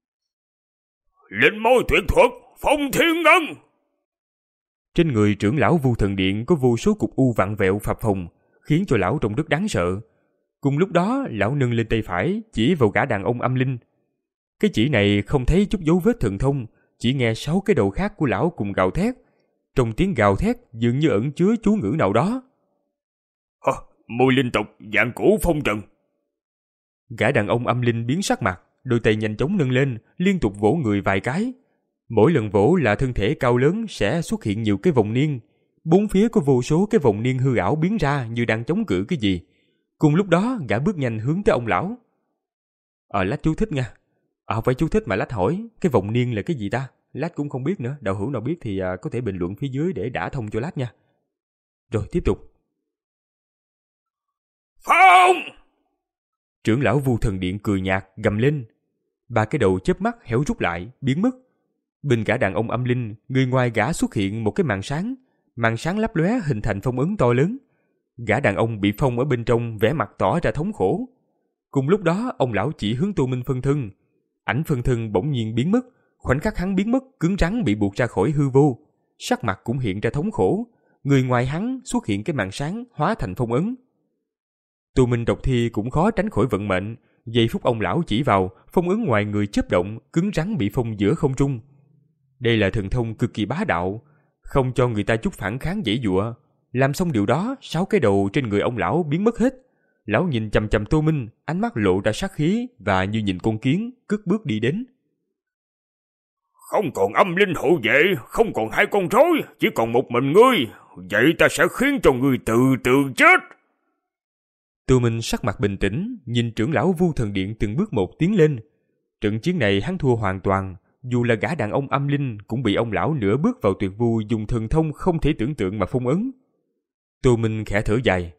S4: Linh môi tuyệt thuật, Phong Thiên Ngân!
S2: Trên người trưởng lão Vu Thần Điện có vô số cục u vặn vẹo phập phồng, khiến cho lão trông rất đáng sợ. Cùng lúc đó, lão nâng lên tay phải, chỉ vào gã đàn ông âm linh. Cái chỉ này không thấy chút dấu vết thần thông, chỉ nghe sáu cái đầu khác của lão cùng gào thét. Trong tiếng gào thét dường như ẩn chứa chú ngữ nào đó.
S4: Hả, mùi linh tộc, dạng cũ phong trần.
S2: Gã đàn ông âm linh biến sắc mặt, đôi tay nhanh chóng nâng lên, liên tục vỗ người vài cái. Mỗi lần vỗ là thân thể cao lớn sẽ xuất hiện nhiều cái vòng niên. Bốn phía có vô số cái vòng niên hư ảo biến ra như đang chống cự cái gì. Cùng lúc đó, gã bước nhanh hướng tới ông lão. Ờ, Lách chú thích nha. À, không phải chú thích mà Lách hỏi, cái vòng niên là cái gì ta? Lách cũng không biết nữa, đạo hữu nào biết thì à, có thể bình luận phía dưới để đả thông cho Lách nha. Rồi, tiếp tục.
S4: Phong!
S2: Trưởng lão Vu Thần Điện cười nhạt, gầm lên. Ba cái đầu chớp mắt héo rút lại, biến mất. Bên gã đàn ông âm linh, người ngoài gã xuất hiện một cái màn sáng. Màn sáng lấp lóe hình thành phong ấn to lớn. Gã đàn ông bị phong ở bên trong, vẻ mặt tỏ ra thống khổ. Cùng lúc đó, ông lão chỉ hướng Tô Minh phân thân. Ảnh phân thân bỗng nhiên biến mất. Khoảnh khắc hắn biến mất, cứng rắn bị buộc ra khỏi hư vô. Sắc mặt cũng hiện ra thống khổ. Người ngoài hắn xuất hiện cái màn sáng hóa thành phong ấn. Tô Minh độc thi cũng khó tránh khỏi vận mệnh. Giây phút ông lão chỉ vào, phong ấn ngoài người chớp động, cứng rắn bị phong giữa không trung. Đây là thần thông cực kỳ bá đạo, không cho người ta chút phản kháng dễ dụa. Làm xong điều đó, sáu cái đầu trên người ông lão biến mất hết. Lão nhìn chằm chằm Tô Minh, ánh mắt lộ ra sát khí và như nhìn con kiến, cất bước đi đến.
S4: Không còn âm linh hộ vệ, không còn hai con rối, chỉ còn một mình ngươi. Vậy ta sẽ khiến cho ngươi từ từ chết.
S2: Tô Minh sắc mặt bình tĩnh, nhìn trưởng lão Vu Thần Điện từng bước một tiến lên. Trận chiến này hắn thua hoàn toàn, dù là gã đàn ông âm linh cũng bị ông lão nửa bước vào tuyệt vu dùng thần thông không thể tưởng tượng mà phong ấn. Tô Minh khẽ thở dài.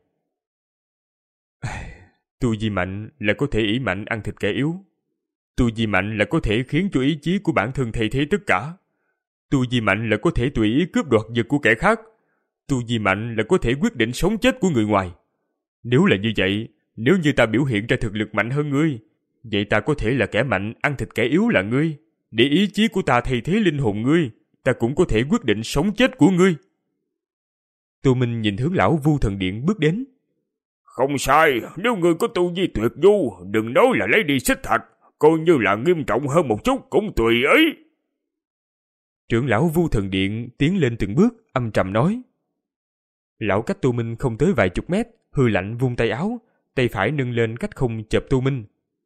S2: Tu vi mạnh là có thể ỷ mạnh ăn thịt kẻ yếu. Tu vi mạnh là có thể khiến cho ý chí của bản thân thay thế tất cả. Tu vi mạnh là có thể tùy ý cướp đoạt vật của kẻ khác. Tu vi mạnh là có thể quyết định sống chết của người ngoài. Nếu là như vậy, nếu như ta biểu hiện ra thực lực mạnh hơn ngươi, vậy ta có thể là kẻ mạnh ăn thịt kẻ yếu là ngươi. Để ý chí của ta thay thế linh hồn ngươi, ta cũng có thể quyết định sống chết của ngươi. Tô Minh nhìn hướng lão Vu Thần Điện bước đến.
S4: Không sai, nếu ngươi có tu vi tuyệt du, đừng nói là lấy đi xích thạch, coi như là nghiêm trọng hơn một chút cũng tùy ý.
S2: Trưởng lão Vu Thần Điện tiến lên từng bước, âm trầm nói. Lão cách Tô Minh không tới vài chục mét, hư lạnh vung tay áo, tay phải nâng lên cách không chộp Tô Minh.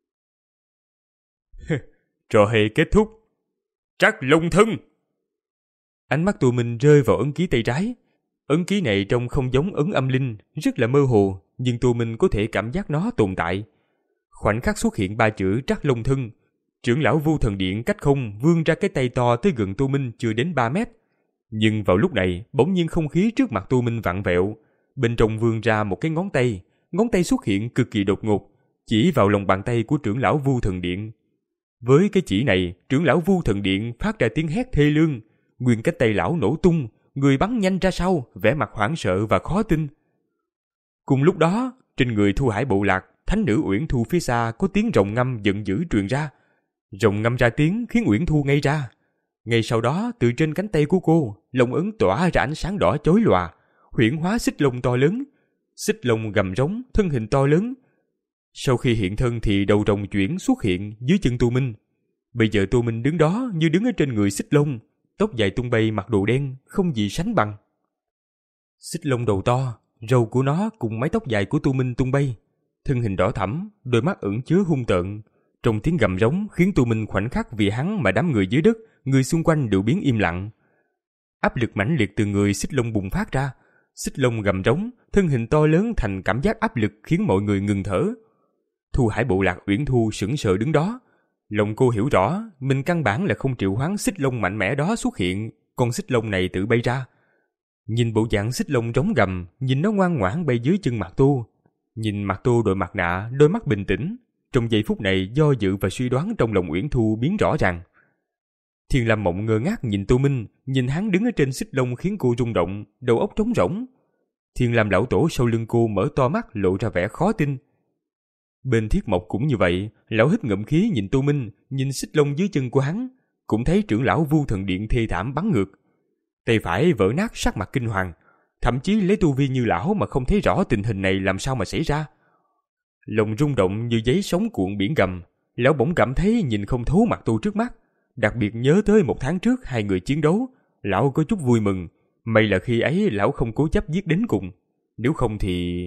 S2: Trò hay kết thúc. Trắc Long Thân. Ánh mắt Tô Minh rơi vào ấn ký tay trái. Ấn ký này trông không giống ấn âm linh, rất là mơ hồ, nhưng Tô Minh có thể cảm giác nó tồn tại. Khoảnh khắc xuất hiện ba chữ Trắc Long Thân. Trưởng lão Vu Thần Điện cách không vươn ra cái tay to tới gần Tô Minh chưa đến ba mét. Nhưng vào lúc này, bỗng nhiên không khí trước mặt Tô Minh vặn vẹo. Bên trong vươn ra một cái ngón tay. Ngón tay xuất hiện cực kỳ đột ngột, chỉ vào lòng bàn tay của trưởng lão Vu Thần Điện. Với cái chỉ này, trưởng lão Vu Thần Điện phát ra tiếng hét thê lương. Nguyên cái tay lão nổ tung, người bắn nhanh ra sau, vẻ mặt hoảng sợ và khó tin. Cùng lúc đó, trên người Thu Hải Bộ Lạc, thánh nữ Uyển Thu phía xa có tiếng rồng ngâm giận dữ truyền ra. Rồng ngâm ra tiếng khiến Uyển Thu ngây ra. Ngay sau đó, từ trên cánh tay của cô, lông ấn tỏa ra ánh sáng đỏ chói lòa, huyễn hóa xích lông to lớn. Xích lông gầm rống, thân hình to lớn. Sau khi hiện thân thì đầu rồng chuyển xuất hiện dưới chân Tô Minh. Bây giờ Tô Minh đứng đó như đứng ở trên người xích lông, tóc dài tung bay, mặc đồ đen, không gì sánh bằng. Xích lông đầu to, râu của nó cùng mái tóc dài của Tô Minh tung bay, thân hình đỏ thẫm, đôi mắt ẩn chứa hung tợn. Trong tiếng gầm rống khiến Tô Minh khoảnh khắc vì hắn mà đám người dưới đất, người xung quanh đều biến im lặng. Áp lực mãnh liệt từ người xích lông bùng phát ra, xích lông gầm rống, thân hình to lớn thành cảm giác áp lực khiến mọi người ngừng thở. Thu Hải Bộ Lạc Uyển Thu sững sờ đứng đó. Lòng cô hiểu rõ, mình căn bản là không triệu hoán xích lông mạnh mẽ đó xuất hiện, con xích lông này tự bay ra. Nhìn bộ dạng xích lông rống gầm, nhìn nó ngoan ngoãn bay dưới chân Mạc Tô. Nhìn Mạc Tô đội mặt nạ, đôi mắt bình tĩnh. Trong giây phút này, do dự và suy đoán trong lòng Uyển Thu biến rõ ràng. Thiên Lam Mộng ngơ ngác nhìn Tô Minh, nhìn hắn đứng ở trên xích lông khiến cô rung động, đầu óc trống rỗng. Thiên Lam lão tổ sau lưng cô mở to mắt lộ ra vẻ khó tin. Bên Thiết Mộc cũng như vậy, lão hít ngụm khí nhìn Tô Minh, nhìn xích lông dưới chân của hắn, cũng thấy trưởng lão Vu Thần Điện thê thảm bắn ngược. Tay phải vỡ nát, sắc mặt kinh hoàng, thậm chí lấy tu vi như lão mà không thấy rõ tình hình này làm sao mà xảy ra. Lòng rung động như giấy sóng cuộn biển gầm, lão bỗng cảm thấy nhìn không thấu mặt tu trước mắt, đặc biệt nhớ tới một tháng trước hai người chiến đấu, lão có chút vui mừng, may là khi ấy lão không cố chấp giết đến cùng, nếu không thì...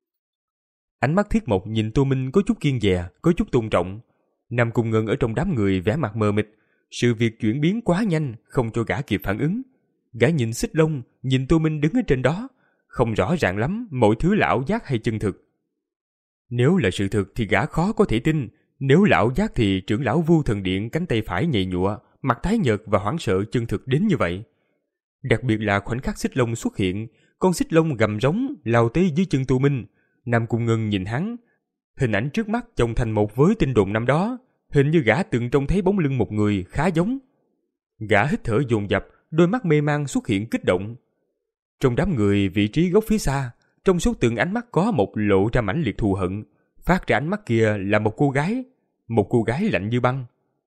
S2: Ánh mắt Thiết Mộc nhìn Tô Minh có chút kiêng dè, có chút tôn trọng. Nam Cung Ngân ở trong đám người vẻ mặt mờ mịt, sự việc chuyển biến quá nhanh, không cho gã kịp phản ứng. Gã nhìn xích lông, nhìn Tô Minh đứng ở trên đó, không rõ ràng lắm mọi thứ là ảo giác hay chân thực. Nếu là sự thực thì gã khó có thể tin, nếu là ảo giác thì trưởng lão Vu Thần Điện cánh tay phải nhầy nhụa, mặt tái nhợt và hoảng sợ chân thực đến như vậy. Đặc biệt là khoảnh khắc xích lông xuất hiện, con xích lông gầm rống lao tới dưới chân Tô Minh. Nam Cung Ngân nhìn hắn, hình ảnh trước mắt chồng thành một với tin đồn năm đó, hình như gã từng trông thấy bóng lưng một người khá giống. Gã hít thở dồn dập, đôi mắt mê man xuất hiện kích động. Trong đám người vị trí góc phía xa, trong số từng ánh mắt có một lộ ra mãnh liệt thù hận, phát ra ánh mắt kia là một cô gái, một cô gái lạnh như băng.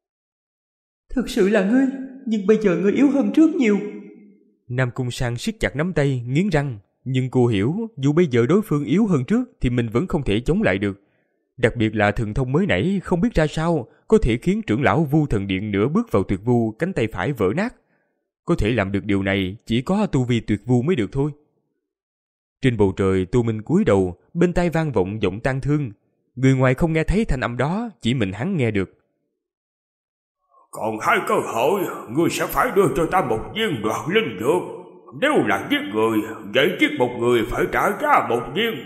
S3: Thực sự là ngươi, nhưng bây giờ ngươi yếu hơn trước nhiều.
S2: Nam Cung Sang siết chặt nắm tay, nghiến răng, nhưng cô hiểu dù bây giờ đối phương yếu hơn trước thì mình vẫn không thể chống lại được. Đặc biệt là thần thông mới nãy không biết ra sao có thể khiến trưởng lão Vu Thần Điện nửa bước vào tuyệt vu cánh tay phải vỡ nát. Có thể làm được điều này chỉ có tu vi tuyệt vu mới được thôi. Trên bầu trời, Tô Minh cúi đầu, bên tai vang vọng giọng tang thương. Người ngoài không nghe thấy thanh âm đó, chỉ mình hắn nghe được.
S4: Còn hai cơ hội, ngươi sẽ phải đưa cho ta một viên đoạt linh dược. Nếu là giết người, vậy giết một người phải trả giá một viên.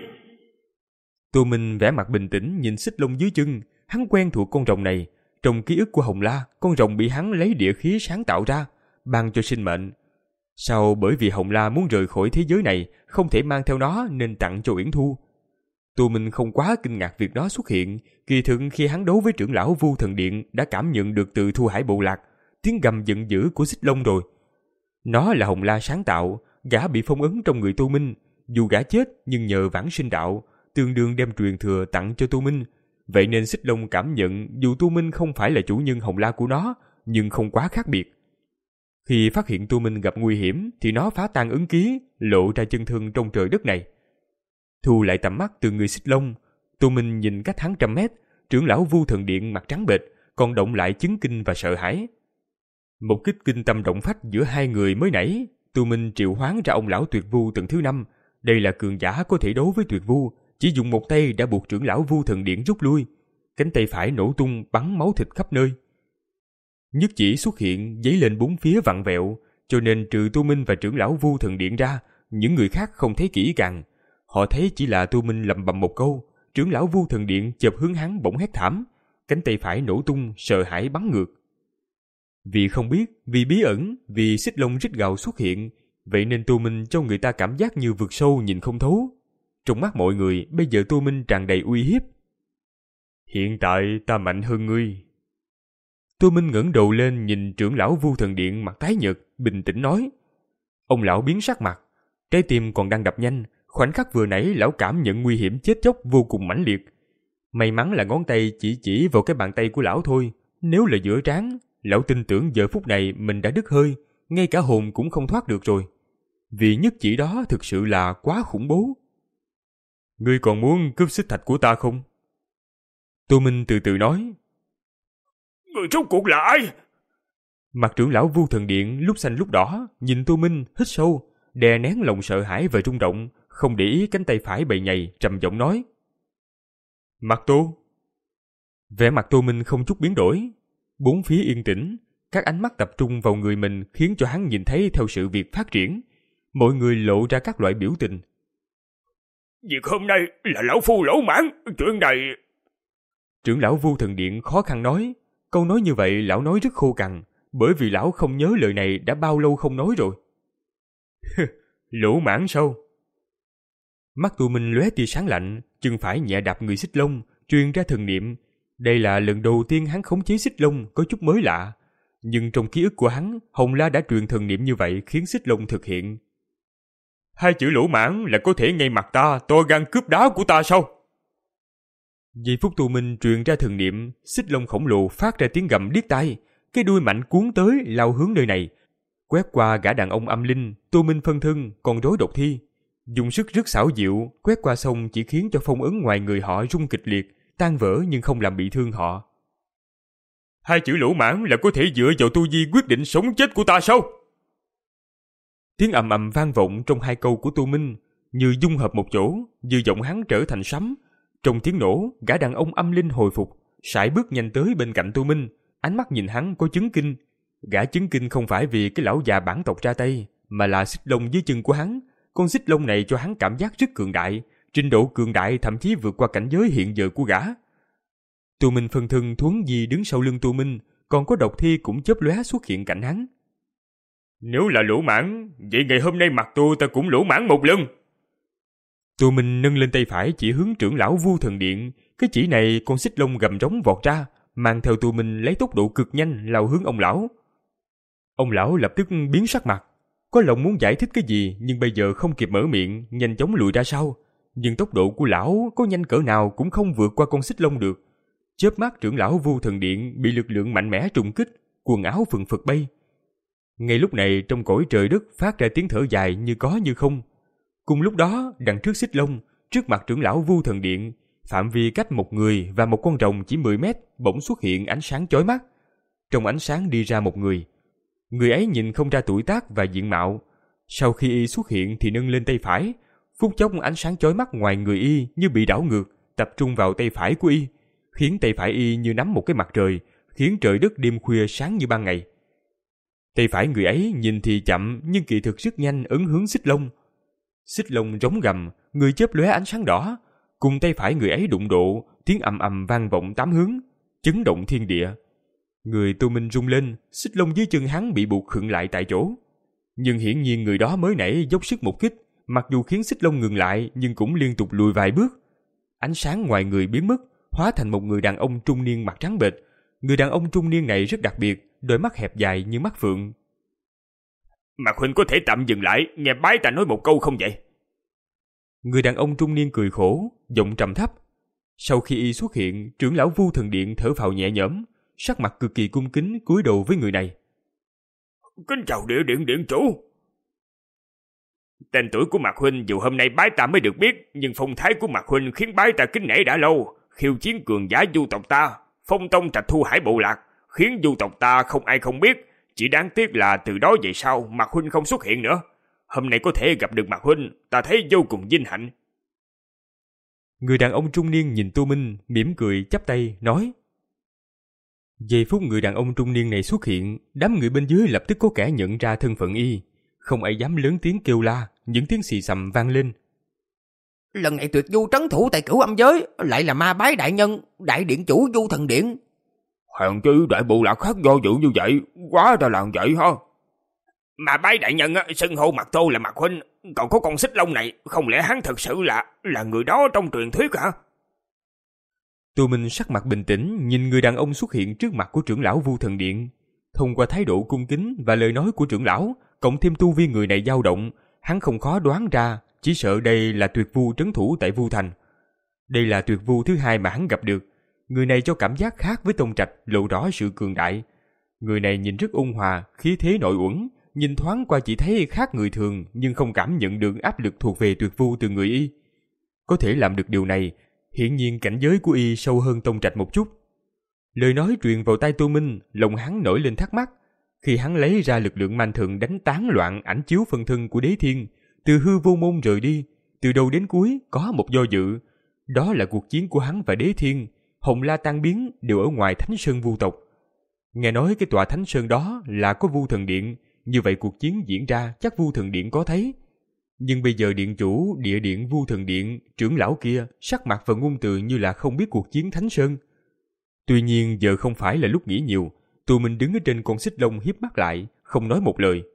S2: Tô Minh vẻ mặt bình tĩnh nhìn xích lông dưới chân, hắn quen thuộc con rồng này. Trong ký ức của Hồng La, con rồng bị hắn lấy địa khí sáng tạo ra, ban cho sinh mệnh. Sau bởi vì Hồng La muốn rời khỏi thế giới này, không thể mang theo nó nên tặng cho Uyển Thu. Tô Minh không quá kinh ngạc việc đó xuất hiện, kỳ thực khi hắn đấu với trưởng lão Vu Thần Điện đã cảm nhận được từ Thu Hải Bộ Lạc, tiếng gầm giận dữ của xích lông rồi. Nó là Hồng La sáng tạo, gã bị phong ấn trong người Tô Minh, dù gã chết nhưng nhờ vãng sinh đạo, tương đương đem truyền thừa tặng cho Tô Minh. Vậy nên xích lông cảm nhận dù Tô Minh không phải là chủ nhân Hồng La của nó, nhưng không quá khác biệt. Khi phát hiện Tô Minh gặp nguy hiểm thì nó phá tan ấn ký, lộ ra chân thân trong trời đất này. Thu lại tầm mắt từ người xích lông, Tô Minh nhìn cách hắn trăm mét, trưởng lão Vu Thần Điện mặt trắng bệch, còn động lại chấn kinh và sợ hãi. Một kích kinh tâm động phách giữa hai người mới nãy, Tô Minh triệu hoán ra ông lão tuyệt vu tầng thứ năm. Đây là cường giả có thể đấu với tuyệt vu, chỉ dùng một tay đã buộc trưởng lão Vu Thần Điện rút lui. Cánh tay phải nổ tung bắn máu thịt khắp nơi. Nhất chỉ xuất hiện dấy lên bốn phía vặn vẹo, cho nên trừ Tô Minh và trưởng lão Vu Thần Điện ra, những người khác không thấy kỹ càng. Họ thấy chỉ là Tô Minh lẩm bẩm một câu, trưởng lão Vu Thần Điện chợp hướng hắn bỗng hét thảm, cánh tay phải nổ tung, sợ hãi bắn ngược. Vì không biết, vì bí ẩn, vì xích lông rít gào xuất hiện, vậy nên Tô Minh cho người ta cảm giác như vực sâu nhìn không thấu. Trong mắt mọi người, bây giờ Tô Minh tràn đầy uy hiếp. Hiện tại ta mạnh hơn ngươi. Tô Minh ngẩng đầu lên nhìn trưởng lão Vu Thần Điện mặt tái nhợt, bình tĩnh nói. Ông lão biến sắc mặt, trái tim còn đang đập nhanh. Khoảnh khắc vừa nãy lão cảm nhận nguy hiểm chết chóc vô cùng mãnh liệt. May mắn là ngón tay chỉ chỉ vào cái bàn tay của lão thôi. Nếu là giữa trán, lão tin tưởng giờ phút này mình đã đứt hơi, ngay cả hồn cũng không thoát được rồi. Vì nhất chỉ đó thực sự là quá khủng bố. Ngươi còn muốn cướp xích thạch của ta không? Tô Minh từ từ nói.
S4: Người rốt cuộc là ai?
S2: Mặt trưởng lão Vu Thần Điện lúc xanh lúc đỏ, nhìn Tô Minh hít sâu, đè nén lòng sợ hãi và rung động, không để ý cánh tay phải bầy nhầy, trầm giọng nói. Mặt Tô. Vẻ mặt Tô Minh không chút biến đổi. Bốn phía yên tĩnh, các ánh mắt tập trung vào người mình khiến cho hắn nhìn thấy theo sự việc phát triển. Mọi người lộ ra các loại biểu tình.
S4: Việc hôm nay là lão phu lỗ mãn, chuyện này...
S2: Trưởng lão Vu Thần Điện khó khăn nói. Câu nói như vậy lão nói rất khô cằn, bởi vì lão không nhớ lời này đã bao lâu không nói rồi. Lỗ mãn sao? Mắt Tô Minh lóe tia sáng lạnh, chân phải nhẹ đạp người xích lông, truyền ra thần niệm. Đây là lần đầu tiên hắn khống chế xích lông, có chút mới lạ. Nhưng trong ký ức của hắn, Hồng La đã truyền thần niệm như vậy khiến xích lông thực hiện. Hai chữ lỗ mãn là có thể ngay mặt ta to gan cướp đá của ta sao? Giây phút Tô Minh truyền ra thần niệm, xích long khổng lồ phát ra tiếng gầm điếc tai, cái đuôi mạnh cuốn tới lao hướng nơi này, quét qua gã đàn ông âm linh. Tô Minh phân thân con rối độc thi, dùng sức rất xảo diệu, quét qua xong chỉ khiến cho phong ấn ngoài người họ rung kịch liệt, tan vỡ nhưng không làm bị thương họ.
S4: Hai chữ lỗ mãng là có thể dựa vào tu vi quyết định sống chết của ta sao?
S2: Tiếng ầm ầm vang vọng trong hai câu của Tô Minh, như dung hợp một chỗ, như giọng hắn trở thành sấm. Trong tiếng nổ, gã đàn ông âm linh hồi phục, sải bước nhanh tới bên cạnh Tô Minh, ánh mắt nhìn hắn có chấn kinh. Gã chấn kinh không phải vì cái lão già bản tộc ra tay, mà là xích long dưới chân của hắn. Con xích long này cho hắn cảm giác rất cường đại, trình độ cường đại thậm chí vượt qua cảnh giới hiện giờ của gã. Tô Minh phân thân thuấn di đứng sau lưng Tô Minh, còn có độc thi cũng chớp lóe xuất hiện cạnh hắn.
S4: Nếu là lỗ mãng, vậy ngày hôm nay mặt tôi ta cũng lỗ mãng một lần.
S2: Tô Minh nâng lên tay phải chỉ hướng trưởng lão Vu Thần Điện, cái chỉ này con xích long gầm rống vọt ra, mang theo Tô Minh lấy tốc độ cực nhanh lao hướng ông lão. Ông lão lập tức biến sắc mặt, có lòng muốn giải thích cái gì nhưng bây giờ không kịp mở miệng, nhanh chóng lùi ra sau. Nhưng tốc độ của lão có nhanh cỡ nào cũng không vượt qua con xích long được. Chớp mắt trưởng lão Vu Thần Điện bị lực lượng mạnh mẽ trùng kích, quần áo phừng phật bay. Ngay lúc này trong cõi trời đất phát ra tiếng thở dài như có như không. Cùng lúc đó đằng trước xích long, trước mặt trưởng lão Vu Thần Điện, phạm vi cách một người và một con rồng chỉ mười mét bỗng xuất hiện ánh sáng chói mắt. Trong ánh sáng đi ra một người. Người ấy nhìn không ra tuổi tác và diện mạo. Sau khi y xuất hiện thì nâng lên tay phải, phút chốc ánh sáng chói mắt ngoài người y như bị đảo ngược, tập trung vào tay phải của y, khiến tay phải y như nắm một cái mặt trời, khiến trời đất đêm khuya sáng như ban ngày. Tay phải người ấy nhìn thì chậm nhưng kỳ thực rất nhanh ấn hướng xích long. Xích long rống gầm, người chớp lóe ánh sáng đỏ, cùng tay phải người ấy đụng độ, tiếng ầm ầm vang vọng tám hướng, chấn động thiên địa. Người Tô Minh rung lên, xích long dưới chân hắn bị buộc khựng lại tại chỗ. Nhưng hiển nhiên người đó mới nãy dốc sức một kích, mặc dù khiến xích long ngừng lại nhưng cũng liên tục lùi vài bước. Ánh sáng ngoài người biến mất, hóa thành một người đàn ông trung niên mặt trắng bệch. Người đàn ông trung niên này rất đặc biệt, đôi mắt hẹp dài như mắt phượng.
S4: Mạc huynh có thể tạm dừng lại, nghe bái ta nói một câu không vậy?
S2: Người đàn ông trung niên cười khổ, giọng trầm thấp. Sau khi y xuất hiện, trưởng lão Vu Thần Điện thở phào nhẹ nhõm, sắc mặt cực kỳ cung kính cúi đầu với người này.
S4: Kính chào địa điện điện chủ. Tên tuổi của Mạc huynh dù hôm nay bái ta mới được biết, nhưng phong thái của Mạc huynh khiến bái ta kính nể đã lâu. Khiêu chiến cường giả du tộc ta, phong tông trạch thu hải bộ lạc, khiến du tộc ta không ai không biết. Chỉ đáng tiếc là từ đó về sau Mạc huynh không xuất hiện nữa. Hôm nay có thể gặp được Mạc huynh, ta thấy vô cùng vinh hạnh.
S2: Người đàn ông trung niên nhìn Tô Minh, mỉm cười chắp tay nói. Giây phút người đàn ông trung niên này xuất hiện, đám người bên dưới lập tức có kẻ nhận ra thân phận y. Không ai dám lớn tiếng kêu la, những tiếng xì xầm vang lên.
S1: Lần này tuyệt du trấn thủ tại Cửu Âm Giới, lại là Ma Bái đại nhân, đại điện chủ Du Thần Điện.
S4: Hèn chi đại bộ lạc khác do dự như vậy, quá ra là vậy ha. Ma Bái đại nhân xưng hô Mạc Tô là Mạc huynh, còn có con xích long này, không lẽ hắn thật sự là là người đó trong truyền thuyết hả?
S2: Tô Minh sắc mặt bình tĩnh nhìn người đàn ông xuất hiện trước mặt của trưởng lão Vu Thần Điện. Thông qua thái độ cung kính và lời nói của trưởng lão, cộng thêm tu vi người này dao động, hắn không khó đoán ra, chỉ sợ đây là tuyệt vu trấn thủ tại Vu Thành. Đây là tuyệt vu thứ hai mà hắn gặp được. Người này cho cảm giác khác với Tông Trạch, lộ rõ sự cường đại. Người này nhìn rất ôn hòa, khí thế nội uẩn, nhìn thoáng qua chỉ thấy khác người thường nhưng không cảm nhận được áp lực thuộc về tuyệt vu từ người y. Có thể làm được điều này, hiển nhiên cảnh giới của y sâu hơn Tông Trạch một chút. Lời nói truyền vào tai Tô Minh, lòng hắn nổi lên thắc mắc. Khi hắn lấy ra lực lượng man thần đánh tán loạn ảnh chiếu phân thân của Đế Thiên, từ hư vô môn rời đi, từ đầu đến cuối có một do dự. Đó là cuộc chiến của hắn và Đế Thiên, Hồng La tan biến đều ở ngoài Thánh Sơn Vu tộc. Nghe nói cái tòa Thánh Sơn đó là có Vu Thần Điện, như vậy cuộc chiến diễn ra chắc Vu Thần Điện có thấy. Nhưng bây giờ điện chủ địa điện Vu Thần Điện, trưởng lão kia, sắc mặt và ngôn từ như là không biết cuộc chiến Thánh Sơn. Tuy nhiên giờ không phải là lúc nghĩ nhiều, tụi mình đứng ở trên con xích long hiếp mắt lại, không nói một lời.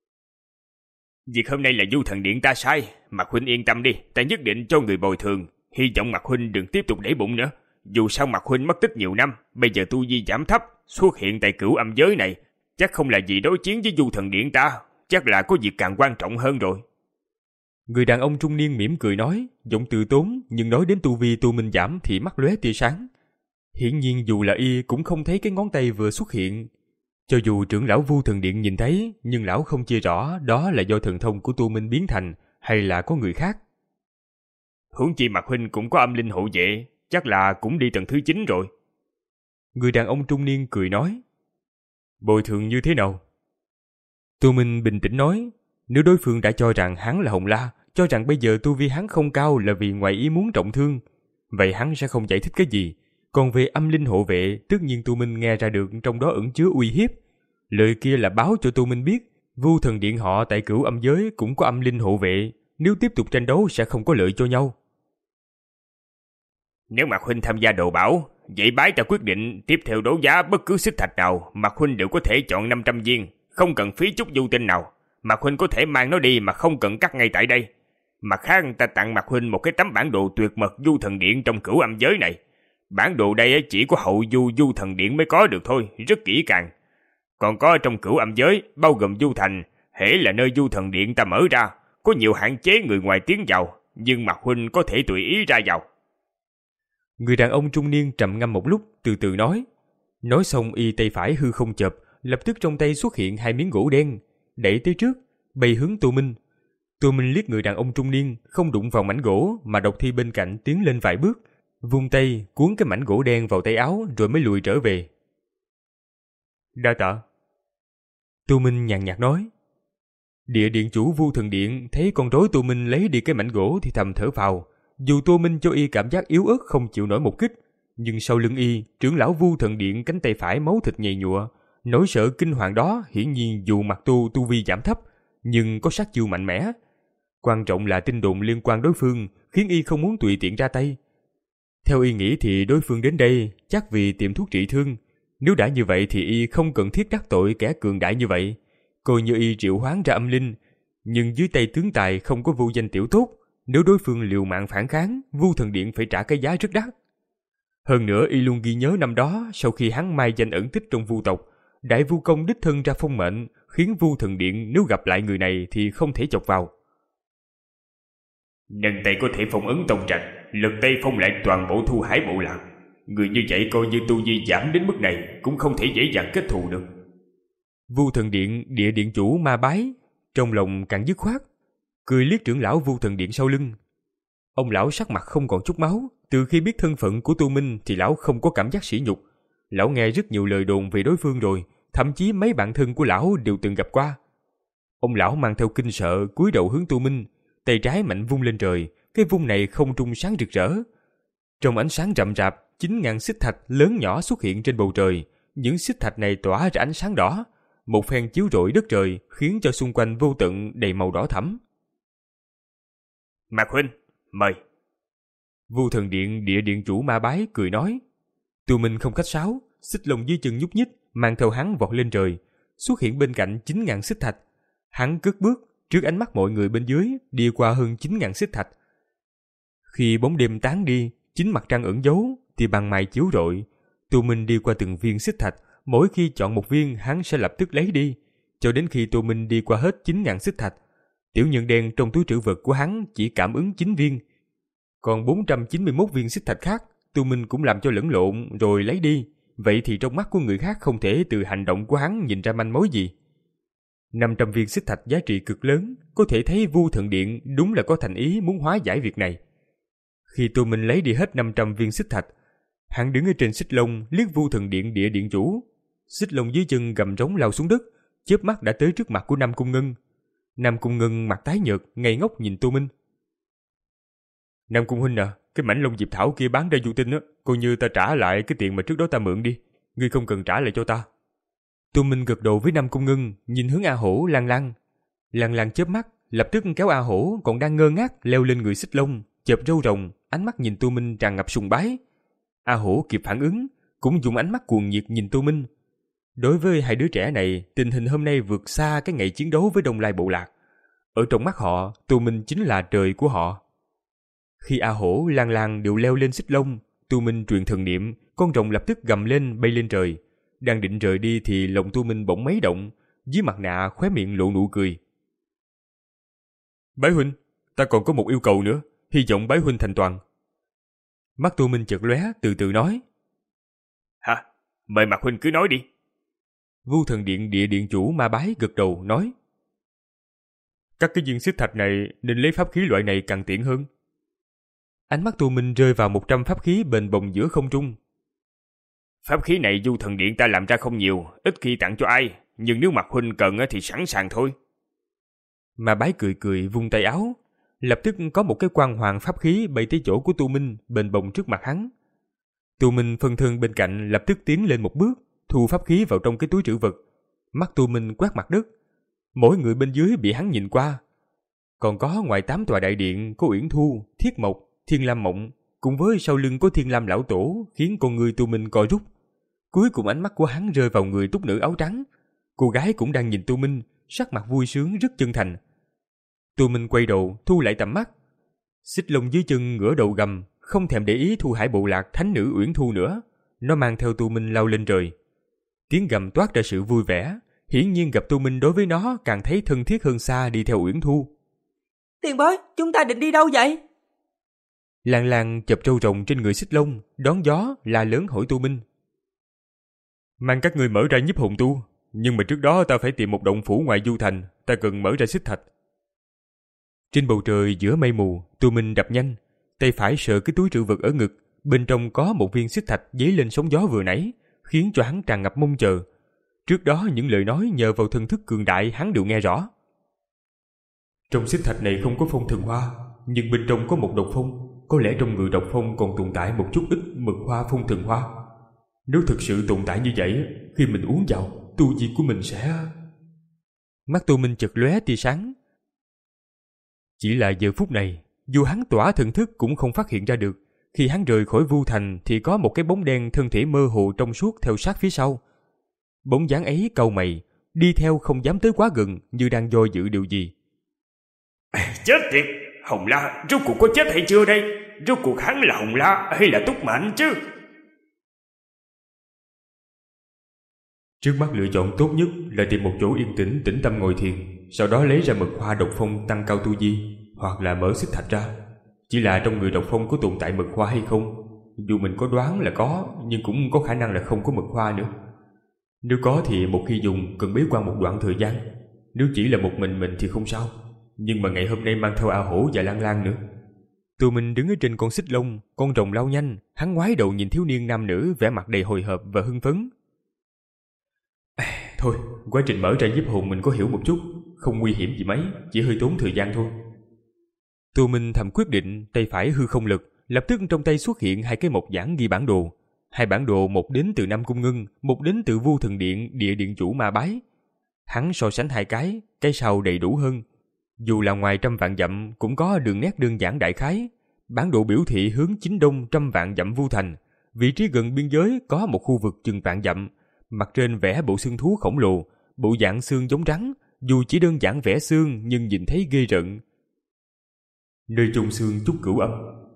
S4: Việc hôm nay là Vu Thần Điện ta sai, Mạc huynh yên tâm đi, ta nhất định cho người bồi thường. Hy vọng Mạc huynh đừng tiếp tục để bụng nữa. Dù sao Mạc huynh mất tích nhiều năm, bây giờ tu vi giảm thấp, xuất hiện tại Cửu Âm Giới này, chắc không là vì đối chiến với Vu Thần Điện ta, chắc là có việc càng quan trọng hơn rồi.
S2: Người đàn ông trung niên mỉm cười nói, giọng từ tốn, nhưng nói đến tu vi Tô Minh giảm thì mắt lóe tia sáng. Hiển nhiên dù là y cũng không thấy cái ngón tay vừa xuất hiện. Cho dù trưởng lão Vu Thần Điện nhìn thấy, nhưng lão không chia rõ đó là do thần thông của Tô Minh biến thành hay là có người khác.
S4: Huống chi Mạc huynh cũng có âm linh hộ vệ, chắc là cũng đi tầng thứ chín rồi.
S2: Người đàn ông trung niên cười nói. Bồi thường như thế nào? Tô Minh bình tĩnh nói, nếu đối phương đã cho rằng hắn là Hồng La, cho rằng bây giờ tu vi hắn không cao là vì ngoài ý muốn trọng thương, vậy hắn sẽ không giải thích cái gì. Còn về âm linh hộ vệ, tất nhiên Tô Minh nghe ra được trong đó ẩn chứa uy hiếp. Lời kia là báo cho Tô Minh biết, Vu Thần Điện họ tại Cửu Âm Giới cũng có âm linh hộ vệ, nếu tiếp tục tranh đấu sẽ không có lợi cho nhau.
S4: Nếu Mạc huynh tham gia đồ bảo, vậy bái ta quyết định tiếp theo đấu giá bất cứ xích thạch nào, Mạc huynh đều có thể chọn năm trăm viên, không cần phí chút du tinh nào. Mạc huynh có thể mang nó đi mà không cần cắt ngay tại đây. Mặt khác ta tặng Mạc huynh một cái tấm bản đồ tuyệt mật Vu Thần Điện trong Cửu Âm Giới này. Bản đồ đây chỉ có hậu Du Vu Thần Điện mới có được thôi, rất kỹ càng. Còn có trong Cửu Âm Giới, bao gồm Du Thành, hễ là nơi Vu Thần Điện ta mở ra, có nhiều hạn chế người ngoài tiến vào, nhưng Mạc huynh có thể tùy ý ra vào.
S2: Người đàn ông trung niên trầm ngâm một lúc, từ từ nói. Nói xong y tay phải hư không chợp, lập tức trong tay xuất hiện hai miếng gỗ đen, đẩy tới trước, bay hướng Tô Minh. Tô Minh liếc người đàn ông trung niên, không đụng vào mảnh gỗ mà độc thi bên cạnh tiến lên vài bước, vung tay cuốn cái mảnh gỗ đen vào tay áo rồi mới lùi trở về. Đa tạ. Tô Minh nhàn nhạt nói. Địa điện chủ Vu Thần Điện thấy con rối Tô Minh lấy đi cái mảnh gỗ thì thầm thở phào. Dù Tô Minh cho y cảm giác yếu ớt không chịu nổi một kích, nhưng sau lưng y, trưởng lão Vu Thần Điện cánh tay phải máu thịt nhầy nhụa, nỗi sợ kinh hoàng đó hiển nhiên dù mặt tu tu vi giảm thấp, nhưng có sát chiêu mạnh mẽ. Quan trọng là tin đồn liên quan đối phương khiến y không muốn tùy tiện ra tay. Theo y nghĩ thì đối phương đến đây chắc vì tìm thuốc trị thương. Nếu đã như vậy thì y không cần thiết đắc tội kẻ cường đại như vậy. Coi như y triệu hoán ra âm linh, nhưng dưới tay tướng tài không có vô danh tiểu tốt. Nếu đối phương liều mạng phản kháng, Vu Thần Điện phải trả cái giá rất đắt. Hơn nữa y luôn ghi nhớ năm đó sau khi hắn mai danh ẩn tích trong Vu tộc, Đại Vu Công đích thân ra phong mệnh, khiến Vu Thần Điện nếu gặp lại người này thì không thể chọc vào.
S4: Nâng tay có thể phong ấn tông trạch, lật tay phong lại toàn bộ Thu Hải bộ lạc. Người như vậy coi như tu vi giảm đến mức này cũng không thể dễ dàng kết thù được.
S2: Vu Thần Điện địa điện chủ ma bái, trong lòng càng dứt khoát, cười liếc trưởng lão Vu Thần Điện sau lưng. Ông lão sắc mặt không còn chút máu, từ khi biết thân phận của Tô Minh thì lão không có cảm giác sỉ nhục. Lão nghe rất nhiều lời đồn về đối phương rồi, thậm chí mấy bạn thân của lão đều từng gặp qua. Ông lão mang theo kinh sợ cúi đầu hướng Tô Minh, tay trái mạnh vung lên trời, cái vung này không trung sáng rực rỡ. Trong ánh sáng rậm rạp, chín ngàn xích thạch lớn nhỏ xuất hiện trên bầu trời, những xích thạch này tỏa ra ánh sáng đỏ, một phen chiếu rọi đất trời, khiến cho xung quanh vô tận đầy màu đỏ thẫm.
S4: Mạc huynh, mời.
S2: Vu Thần Điện địa điện chủ ma bái cười nói. Tô Minh không khách sáo, xích lồng dưới chân nhúc nhích, mang theo hắn vọt lên trời, xuất hiện bên cạnh chín ngàn xích thạch. Hắn cất bước trước ánh mắt mọi người bên dưới, đi qua hơn chín ngàn xích thạch. Khi bóng đêm tán đi, chính mặt trăng ẩn giấu thì bằng mày chiếu rọi. Tô Minh đi qua từng viên xích thạch, mỗi khi chọn một viên hắn sẽ lập tức lấy đi, cho đến khi Tô Minh đi qua hết chín ngàn xích thạch. Tiểu nhân đen trong túi trữ vật của hắn chỉ cảm ứng chín viên, còn bốn trăm chín mươi mốt viên xích thạch khác Tô Minh cũng làm cho lẫn lộn rồi lấy đi. Vậy thì trong mắt của người khác không thể từ hành động của hắn nhìn ra manh mối gì. năm trăm viên xích thạch giá trị cực lớn, có thể thấy Vu Thần Điện đúng là có thành ý muốn hóa giải việc này. Khi Tô Minh lấy đi hết năm trăm viên xích thạch, hắn đứng ở trên xích lông liếc Vu Thần Điện địa điện chủ. Xích lông dưới chân gầm rống lao xuống đất, chớp mắt đã tới trước mặt của Nam Cung Ngân. Nam Cung Ngân mặt tái nhợt, ngây ngốc nhìn Tô Minh. Nam Cung huynh à, cái mảnh lông diệp thảo kia bán ra du tinh á, coi như ta trả lại cái tiền mà trước đó ta mượn đi, ngươi không cần trả lại cho ta. Tô Minh gật đầu với Nam Cung Ngân, nhìn hướng A Hổ Lan Lan. Lan Lan chớp mắt, lập tức kéo A Hổ còn đang ngơ ngác leo lên người xích lông, chợp râu rồng, ánh mắt nhìn Tô Minh tràn ngập sùng bái. A Hổ kịp phản ứng, cũng dùng ánh mắt cuồng nhiệt nhìn Tô Minh. Đối với hai đứa trẻ này, tình hình hôm nay vượt xa cái ngày chiến đấu với Đông Lai bộ lạc. Ở trong mắt họ, Tô Minh chính là trời của họ. Khi A Hổ, Lan Lan đều leo lên xích lông, Tô Minh truyền thần niệm, con rồng lập tức gầm lên bay lên trời. Đang định rời đi thì lòng Tô Minh bỗng mấy động, dưới mặt nạ khóe miệng lộ nụ cười. Bái huynh,
S4: ta còn có một yêu cầu nữa, hy vọng bái huynh thành toàn.
S2: Mắt Tô Minh chợt lóe, từ từ nói.
S4: Hả? Mời Mạc huynh cứ nói đi.
S2: Vu Thần Điện địa điện chủ Ma Bái gật đầu nói.
S4: Các cái viên xích thạch này nên lấy pháp khí loại này càng tiện hơn.
S2: Ánh mắt Tô Minh rơi vào một trăm pháp khí bền bồng giữa không trung.
S4: Pháp khí này Vu Thần Điện ta làm ra không nhiều, ít khi tặng cho ai, nhưng nếu Mạc huynh cần thì sẵn sàng thôi.
S2: Ma Bái cười cười vung tay áo, lập tức có một cái quang hoàng pháp khí bay tới chỗ của Tô Minh, bền bồng trước mặt hắn. Tô Minh phân thân bên cạnh lập tức tiến lên một bước, thu pháp khí vào trong cái túi trữ vật. Mắt Tô Minh quét mặt đất, mỗi người bên dưới bị hắn nhìn qua. Còn có ngoài tám tòa đại điện có Uyển Thu, Thiết Mộc, Thiên Lam Mộng, cùng với sau lưng có Thiên Lam lão tổ, khiến con người Tô Minh co rút. Cuối cùng ánh mắt của hắn rơi vào người túc nữ áo trắng. Cô gái cũng đang nhìn Tô Minh, sắc mặt vui sướng rất chân thành. Tô Minh quay đầu, thu lại tầm mắt. Xích Long dưới chân ngửa đầu gầm, không thèm để ý Thu Hải bộ lạc thánh nữ Uyển Thu nữa. Nó mang theo Tô Minh lao lên trời. Tiếng gầm toát ra sự vui vẻ. Hiển nhiên gặp Tô Minh đối với nó càng thấy thân thiết hơn xa đi theo Uyển Thu.
S3: Tiền bối, chúng ta định đi đâu vậy?
S2: Lan Lan chập trâu rồng trên người Xích Long, đón gió, la lớn hỏi Tô Minh.
S4: Mang các người mở ra nhiếp hồn tu, nhưng mà trước đó ta phải tìm một động phủ ngoài du thành, ta cần mở ra xích thạch.
S2: Trên bầu trời giữa mây mù, Tô Minh đập nhanh, tay phải sờ cái túi trữ vật ở ngực, bên trong có một viên xích thạch dấy lên sóng gió vừa nãy, khiến cho hắn tràn ngập mong chờ. Trước đó những lời nói nhờ vào thần thức cường đại hắn đều nghe rõ.
S4: Trong xích thạch này không có phong thần hoa, nhưng bên trong có một độc phong, có lẽ trong người độc phong còn tồn tại một chút ít mật hoa phong thần hoa. Nếu thực sự tồn tại như vậy, khi mình uống vào, tu vi của mình sẽ...
S2: Mắt Tô Minh chợt lóe tia sáng. Chỉ là giờ phút này, dù hắn tỏa thần thức cũng không phát hiện ra được. Khi hắn rời khỏi Vu Thành thì có một cái bóng đen thân thể mơ hồ trong suốt theo sát phía sau. Bóng dáng ấy cau mày, đi theo không dám tới quá gần như đang do dự điều gì.
S4: Chết tiệt! Hồng La, rốt cuộc có chết hay chưa đây? Rốt cuộc hắn là Hồng La hay là Túc Mạnh chứ?
S2: Trước mắt lựa chọn tốt nhất là tìm một chỗ yên tĩnh tĩnh tâm ngồi thiền, sau đó lấy ra mật hoa độc phong tăng cao tu vi, hoặc là mở xích thạch ra. Chỉ là trong người độc phong có tồn tại mật hoa hay không, dù mình có đoán là có, nhưng cũng có khả năng là không có mật hoa nữa. Nếu có thì một khi dùng cần bế quan một đoạn thời gian. Nếu chỉ là một mình mình thì không sao, nhưng mà ngày hôm nay mang theo A Hổ và Lan Lan nữa. Tô Minh đứng ở trên con xích long, con rồng lao nhanh, hắn ngoái đầu nhìn thiếu niên nam nữ vẻ mặt đầy hồi hộp và hưng phấn. Thôi, quá trình mở ra nhiếp hồn mình có hiểu một chút, không nguy hiểm gì mấy, chỉ hơi tốn thời gian thôi. Tô Minh thầm quyết định, tay phải hư không lực, lập tức trong tay xuất hiện hai cái mộc giản ghi bản đồ. Hai bản đồ, một đến từ Nam Cung Ngân, một đến từ Vu Thần Điện, địa điện chủ Ma Bái. Hắn so sánh hai cái, cái sau đầy đủ hơn. Dù là ngoài trăm vạn dặm cũng có đường nét đơn giản đại khái. Bản đồ biểu thị hướng chính đông trăm vạn dặm Vu Thành. Vị trí gần biên giới có một khu vực chừng vạn dặm. Mặt trên vẽ bộ xương thú khổng lồ, bộ dạng xương giống rắn. Dù chỉ đơn giản vẽ xương nhưng nhìn thấy ghê rợn. Nơi chôn xương Trúc Cửu Âm.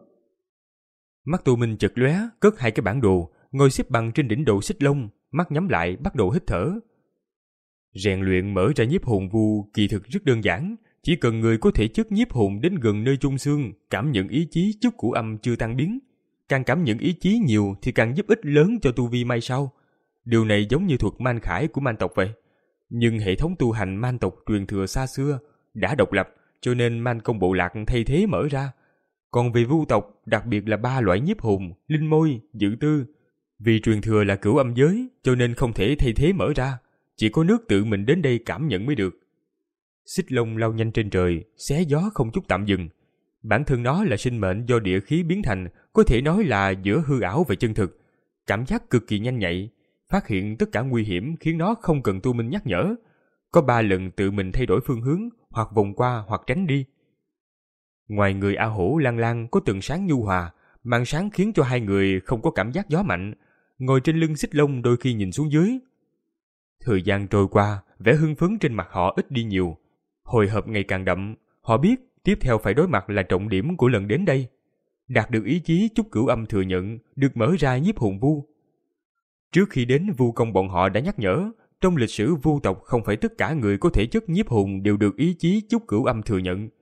S2: Mắt Tô Minh chợt lóe, cất hai cái bản đồ, ngồi xếp bằng trên đỉnh đầu xích long, mắt nhắm lại bắt đầu hít thở. Rèn luyện mở ra nhiếp hồn vu kỳ thực rất đơn giản, chỉ cần người có thể chất nhiếp hồn đến gần nơi chôn xương, cảm nhận ý chí Trúc Cửu Âm chưa tan biến. Càng cảm nhận ý chí nhiều thì càng giúp ích lớn cho tu vi mai sau. Điều này giống như thuật man khải của man tộc vậy. Nhưng hệ thống tu hành man tộc truyền thừa xa xưa, đã độc lập, cho nên man công bộ lạc thay thế mở ra. Còn về vu tộc, đặc biệt là ba loại nhiếp hồn, linh môi, dự tư. Vì truyền thừa là cửu âm giới, cho nên không thể thay thế mở ra. Chỉ có nước tự mình đến đây cảm nhận mới được. Xích long lao nhanh trên trời, xé gió không chút tạm dừng. Bản thân nó là sinh mệnh do địa khí biến thành, có thể nói là giữa hư ảo và chân thực. Cảm giác cực kỳ nhanh nhạy, phát hiện tất cả nguy hiểm khiến nó không cần tu minh nhắc nhở. Có ba lần tự mình thay đổi phương hướng, hoặc vòng qua hoặc tránh đi. Ngoài người A Hổ Lan Lan có từng sáng nhu hòa, màn sáng khiến cho hai người không có cảm giác gió mạnh. Ngồi trên lưng xích long đôi khi nhìn xuống dưới. Thời gian trôi qua, vẻ hưng phấn trên mặt họ ít đi nhiều. Hồi hộp ngày càng đậm, họ biết tiếp theo phải đối mặt là trọng điểm của lần đến đây. Đạt được ý chí Trúc Cửu Âm thừa nhận, được mở ra nhiếp hồn vu. Trước khi đến, Vu Công bọn họ đã nhắc nhở, trong lịch sử vu tộc không phải tất cả người có thể chất nhiếp hồn đều được ý chí Trúc Cửu Âm thừa nhận.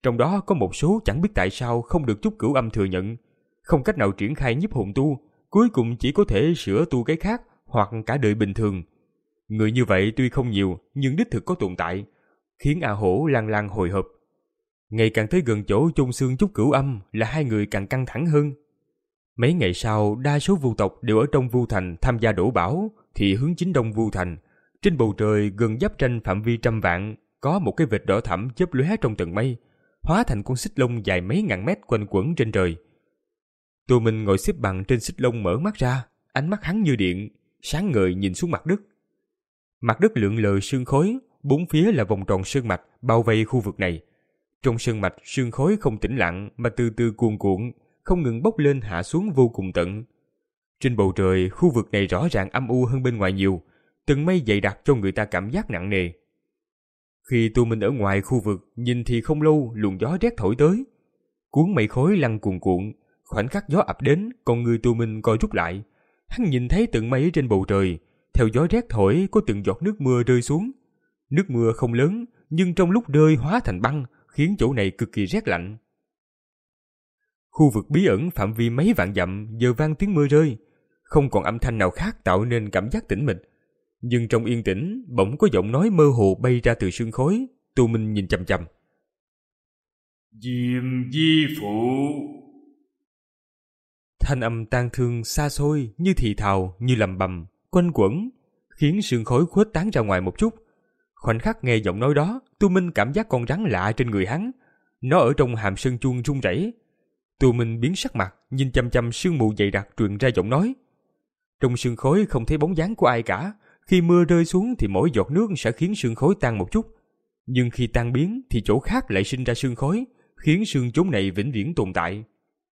S2: Trong đó có một số chẳng biết tại sao không được Chúc Cửu Âm thừa nhận, không cách nào triển khai nhiếp hồn tu, cuối cùng chỉ có thể sửa tu cái khác hoặc cả đời bình thường. Người như vậy tuy không nhiều nhưng đích thực có tồn tại, khiến A Hổ lang lang hồi hộp. Ngày càng tới gần chỗ chôn xương Chúc Cửu Âm là hai người càng căng thẳng hơn. Mấy ngày sau, đa số vu tộc đều ở trong Vu Thành tham gia đổ bảo, thì hướng chính đông Vu Thành. Trên bầu trời gần giáp ranh phạm vi trăm vạn, có một cái vệt đỏ thẫm chớp lóe trong tầng mây, hóa thành con xích lông dài mấy ngàn mét quanh quẩn trên trời. Tô Minh ngồi xếp bằng trên xích lông mở mắt ra, ánh mắt hắn như điện, sáng ngời nhìn xuống mặt đất. Mặt đất lượn lờ sương khói, bốn phía là vòng tròn sơn mạch bao vây khu vực này. Trong sơn mạch, sương khói không tĩnh lặng mà từ từ cuồn cuộn, không ngừng bốc lên hạ xuống vô cùng tận. Trên bầu trời, khu vực này rõ ràng âm u hơn bên ngoài nhiều, tầng mây dày đặc cho người ta cảm giác nặng nề. Khi Tô Minh ở ngoài khu vực, nhìn thì không lâu luồng gió rét thổi tới. Cuốn mây khói lăn cuồn cuộn, khoảnh khắc gió ập đến, con người Tô Minh co rút lại. Hắn nhìn thấy tầng mây trên bầu trời, theo gió rét thổi có từng giọt nước mưa rơi xuống. Nước mưa không lớn, nhưng trong lúc rơi hóa thành băng, khiến chỗ này cực kỳ rét lạnh. Khu vực bí ẩn phạm vi mấy vạn dặm giờ vang tiếng mưa rơi, không còn âm thanh nào khác tạo nên cảm giác tĩnh mịch. Nhưng trong yên tĩnh, bỗng có giọng nói mơ hồ bay ra từ sương khói. Tô Minh nhìn chằm chằm.
S4: Diêm Di Phụ.
S2: Thanh âm tang thương xa xôi, như thì thào, như lầm bầm, quanh quẩn, khiến sương khói khuếch tán ra ngoài một chút. Khoảnh khắc nghe giọng nói đó, Tô Minh cảm giác con rắn lạ trên người hắn. Nó ở trong hàm sơn chuông run rẩy. Tô Minh biến sắc mặt, nhìn chăm chăm sương mù dày đặc truyền ra giọng nói. Trong sương khói không thấy bóng dáng của ai cả. Khi mưa rơi xuống thì mỗi giọt nước sẽ khiến sương khói tan một chút. Nhưng khi tan biến thì chỗ khác lại sinh ra sương khói, khiến sương chốn này vĩnh viễn tồn tại.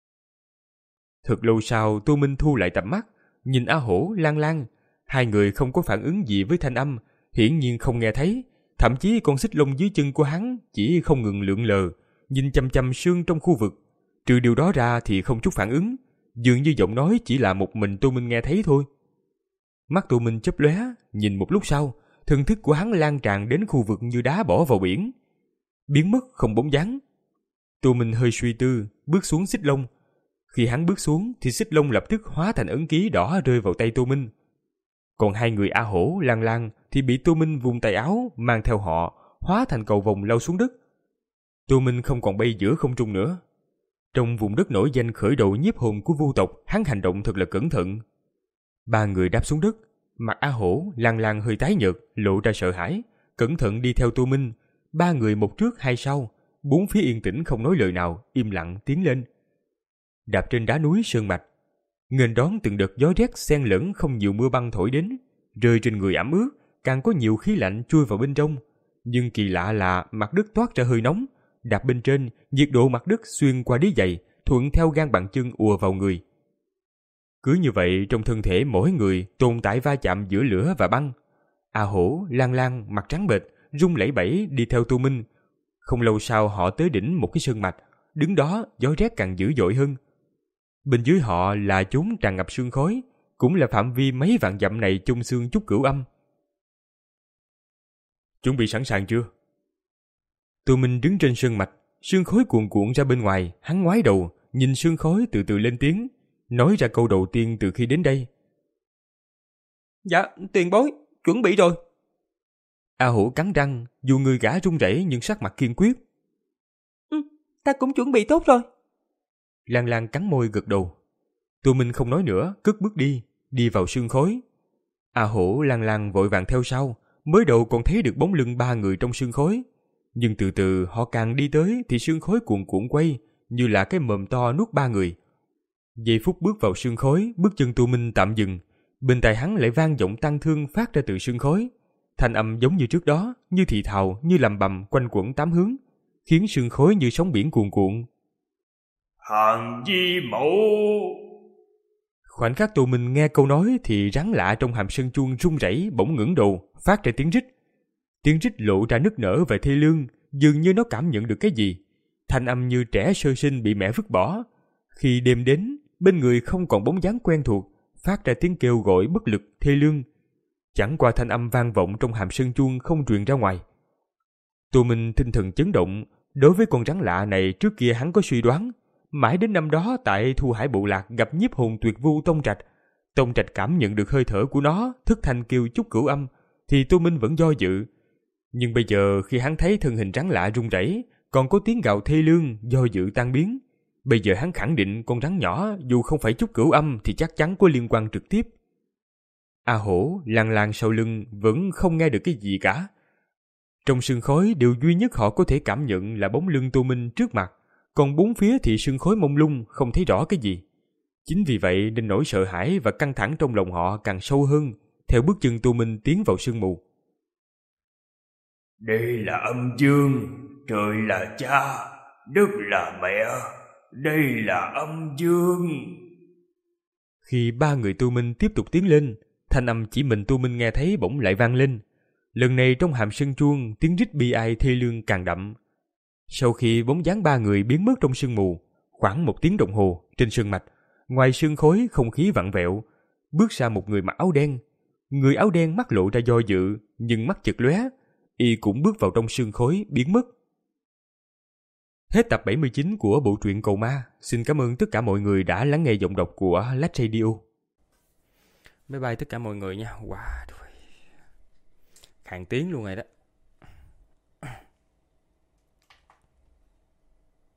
S2: Thật lâu sau, Tô Minh thu lại tầm mắt, nhìn A Hổ, Lan Lan. Hai người không có phản ứng gì với thanh âm, hiển nhiên không nghe thấy. Thậm chí con xích lông dưới chân của hắn chỉ không ngừng lượn lờ, nhìn chăm chăm sương trong khu vực. Trừ điều đó ra thì không chút phản ứng, dường như giọng nói chỉ là một mình Tô Minh nghe thấy thôi. Mắt Tô Minh chớp lóe, nhìn một lúc sau, thần thức của hắn lan tràn đến khu vực như đá bỏ vào biển, biến mất không bóng dáng. Tô Minh hơi suy tư, bước xuống xích lông. Khi hắn bước xuống thì xích lông lập tức hóa thành ấn ký đỏ rơi vào tay Tô Minh. Còn hai người A Hổ, Lan Lan thì bị Tô Minh vung tay áo mang theo họ, hóa thành cầu vồng lao xuống đất. Tô Minh không còn bay giữa không trung nữa. Trong vùng đất nổi danh khởi đầu nhiếp hồn của vu tộc, hắn hành động thật là cẩn thận. Ba người đáp xuống đất, mặt A Hổ, Lan Lan hơi tái nhợt, lộ ra sợ hãi, cẩn thận đi theo Tô Minh. Ba người một trước hai sau, bốn phía yên tĩnh không nói lời nào, im lặng tiến lên. Đạp trên đá núi sơn mạch, nghênh đón từng đợt gió rét xen lẫn không nhiều mưa băng thổi đến, rơi trên người ẩm ướt, càng có nhiều khí lạnh chui vào bên trong. Nhưng kỳ lạ là mặt đất toát ra hơi nóng, đạp bên trên, nhiệt độ mặt đất xuyên qua đế giày, thuận theo gang bàn chân ùa vào người. Cứ như vậy trong thân thể mỗi người tồn tại va chạm giữa lửa và băng. A Hổ, Lan Lan mặt trắng bệch, run lẩy bẩy đi theo Tô Minh. Không lâu sau họ tới đỉnh một cái sơn mạch, đứng đó gió rét càng dữ dội hơn. Bên dưới họ là chốn tràn ngập sương khói, cũng là phạm vi mấy vạn dặm này chung xương Chúc Cửu Âm.
S4: Chuẩn bị sẵn sàng chưa?
S2: Tô Minh đứng trên sơn mạch, sương khói cuồn cuộn ra bên ngoài, hắn ngoái đầu, nhìn sương khói từ từ lên tiếng, nói ra câu đầu tiên từ khi đến đây.
S3: Dạ, tiền bối, chuẩn bị rồi.
S2: A Hổ cắn răng, dù người gã run rẩy nhưng sắc mặt kiên quyết.
S3: Ừ, ta cũng chuẩn bị tốt rồi.
S2: Lan Lan cắn môi gật đầu. Tô Minh không nói nữa, cất bước đi, đi vào sương khói. A Hổ, Lan Lan vội vàng theo sau, mới đầu còn thấy được bóng lưng ba người trong sương khói. Nhưng từ từ họ càng đi tới thì sương khói cuồn cuộn quay, như là cái mồm to nuốt ba người. Giây phút bước vào sương khói, bước chân Tô Minh tạm dừng. Bên tai hắn lại vang giọng tang thương phát ra từ sương khói. Thanh âm giống như trước đó, như thì thào, như lầm bầm quanh quẩn tám hướng, khiến sương khói như sóng biển cuồn cuộn.
S4: Hàng Di Mẫu.
S2: Khoảnh khắc Tô Minh nghe câu nói thì rắn lạ trong hàm sơn chuông run rẩy bỗng ngẩng đầu, phát ra tiếng rít. Tiếng rít lộ ra nức nở và thê lương, dường như nó cảm nhận được cái gì. Thanh âm như trẻ sơ sinh bị mẹ vứt bỏ. Khi đêm đến, bên người không còn bóng dáng quen thuộc, phát ra tiếng kêu gọi bất lực thê lương. Chẳng qua thanh âm vang vọng trong hàm sơn chuông không truyền ra ngoài. Tô Minh tinh thần chấn động, Đối với con rắn lạ này trước kia hắn có suy đoán. Mãi đến năm đó tại Thu Hải Bộ Lạc gặp nhiếp hồn tuyệt vu Tông Trạch. Tông Trạch cảm nhận được hơi thở của nó, thức thành kêu chúc cửu âm, thì Tô Minh vẫn do dự. Nhưng bây giờ khi hắn thấy thân hình rắn lạ rung rẩy, còn có tiếng gào thê lương, do dự tan biến. Bây giờ hắn khẳng định con rắn nhỏ dù không phải chúc cửu âm thì chắc chắn có liên quan trực tiếp. A Hổ lằng làng sau lưng vẫn không nghe được cái gì cả. Trong sương khói, điều duy nhất họ có thể cảm nhận là bóng lưng Tô Minh trước mặt, còn bốn phía thì sương khói mông lung, không thấy rõ cái gì. Chính vì vậy nên nỗi sợ hãi và căng thẳng trong lòng họ càng sâu hơn, theo bước chân Tô Minh tiến vào sương mù.
S4: Đây là âm dương, trời là cha, đất là mẹ, đây là âm dương.
S2: Khi ba người Tô Minh tiếp tục tiến lên, thanh âm chỉ mình Tô Minh nghe thấy bỗng lại vang lên. Lần này trong hàm sân chuông, tiếng rít bi ai thê lương càng đậm. Sau khi bóng dáng ba người biến mất trong sương mù, khoảng một tiếng đồng hồ trên sơn mạch, ngoài sương khói không khí vặn vẹo, bước ra một người mặc áo đen. Người áo đen mắt lộ ra do dự, nhưng mắt chợt lóe, y cũng bước vào trong sương khói biến mất. Hết tập bảy mươi chín của bộ truyện Cầu Ma. Xin cảm ơn tất cả mọi người đã lắng nghe giọng đọc của Lách Radio. Bye bye tất cả mọi người nha. Wow, khàn tiếng luôn rồi đó.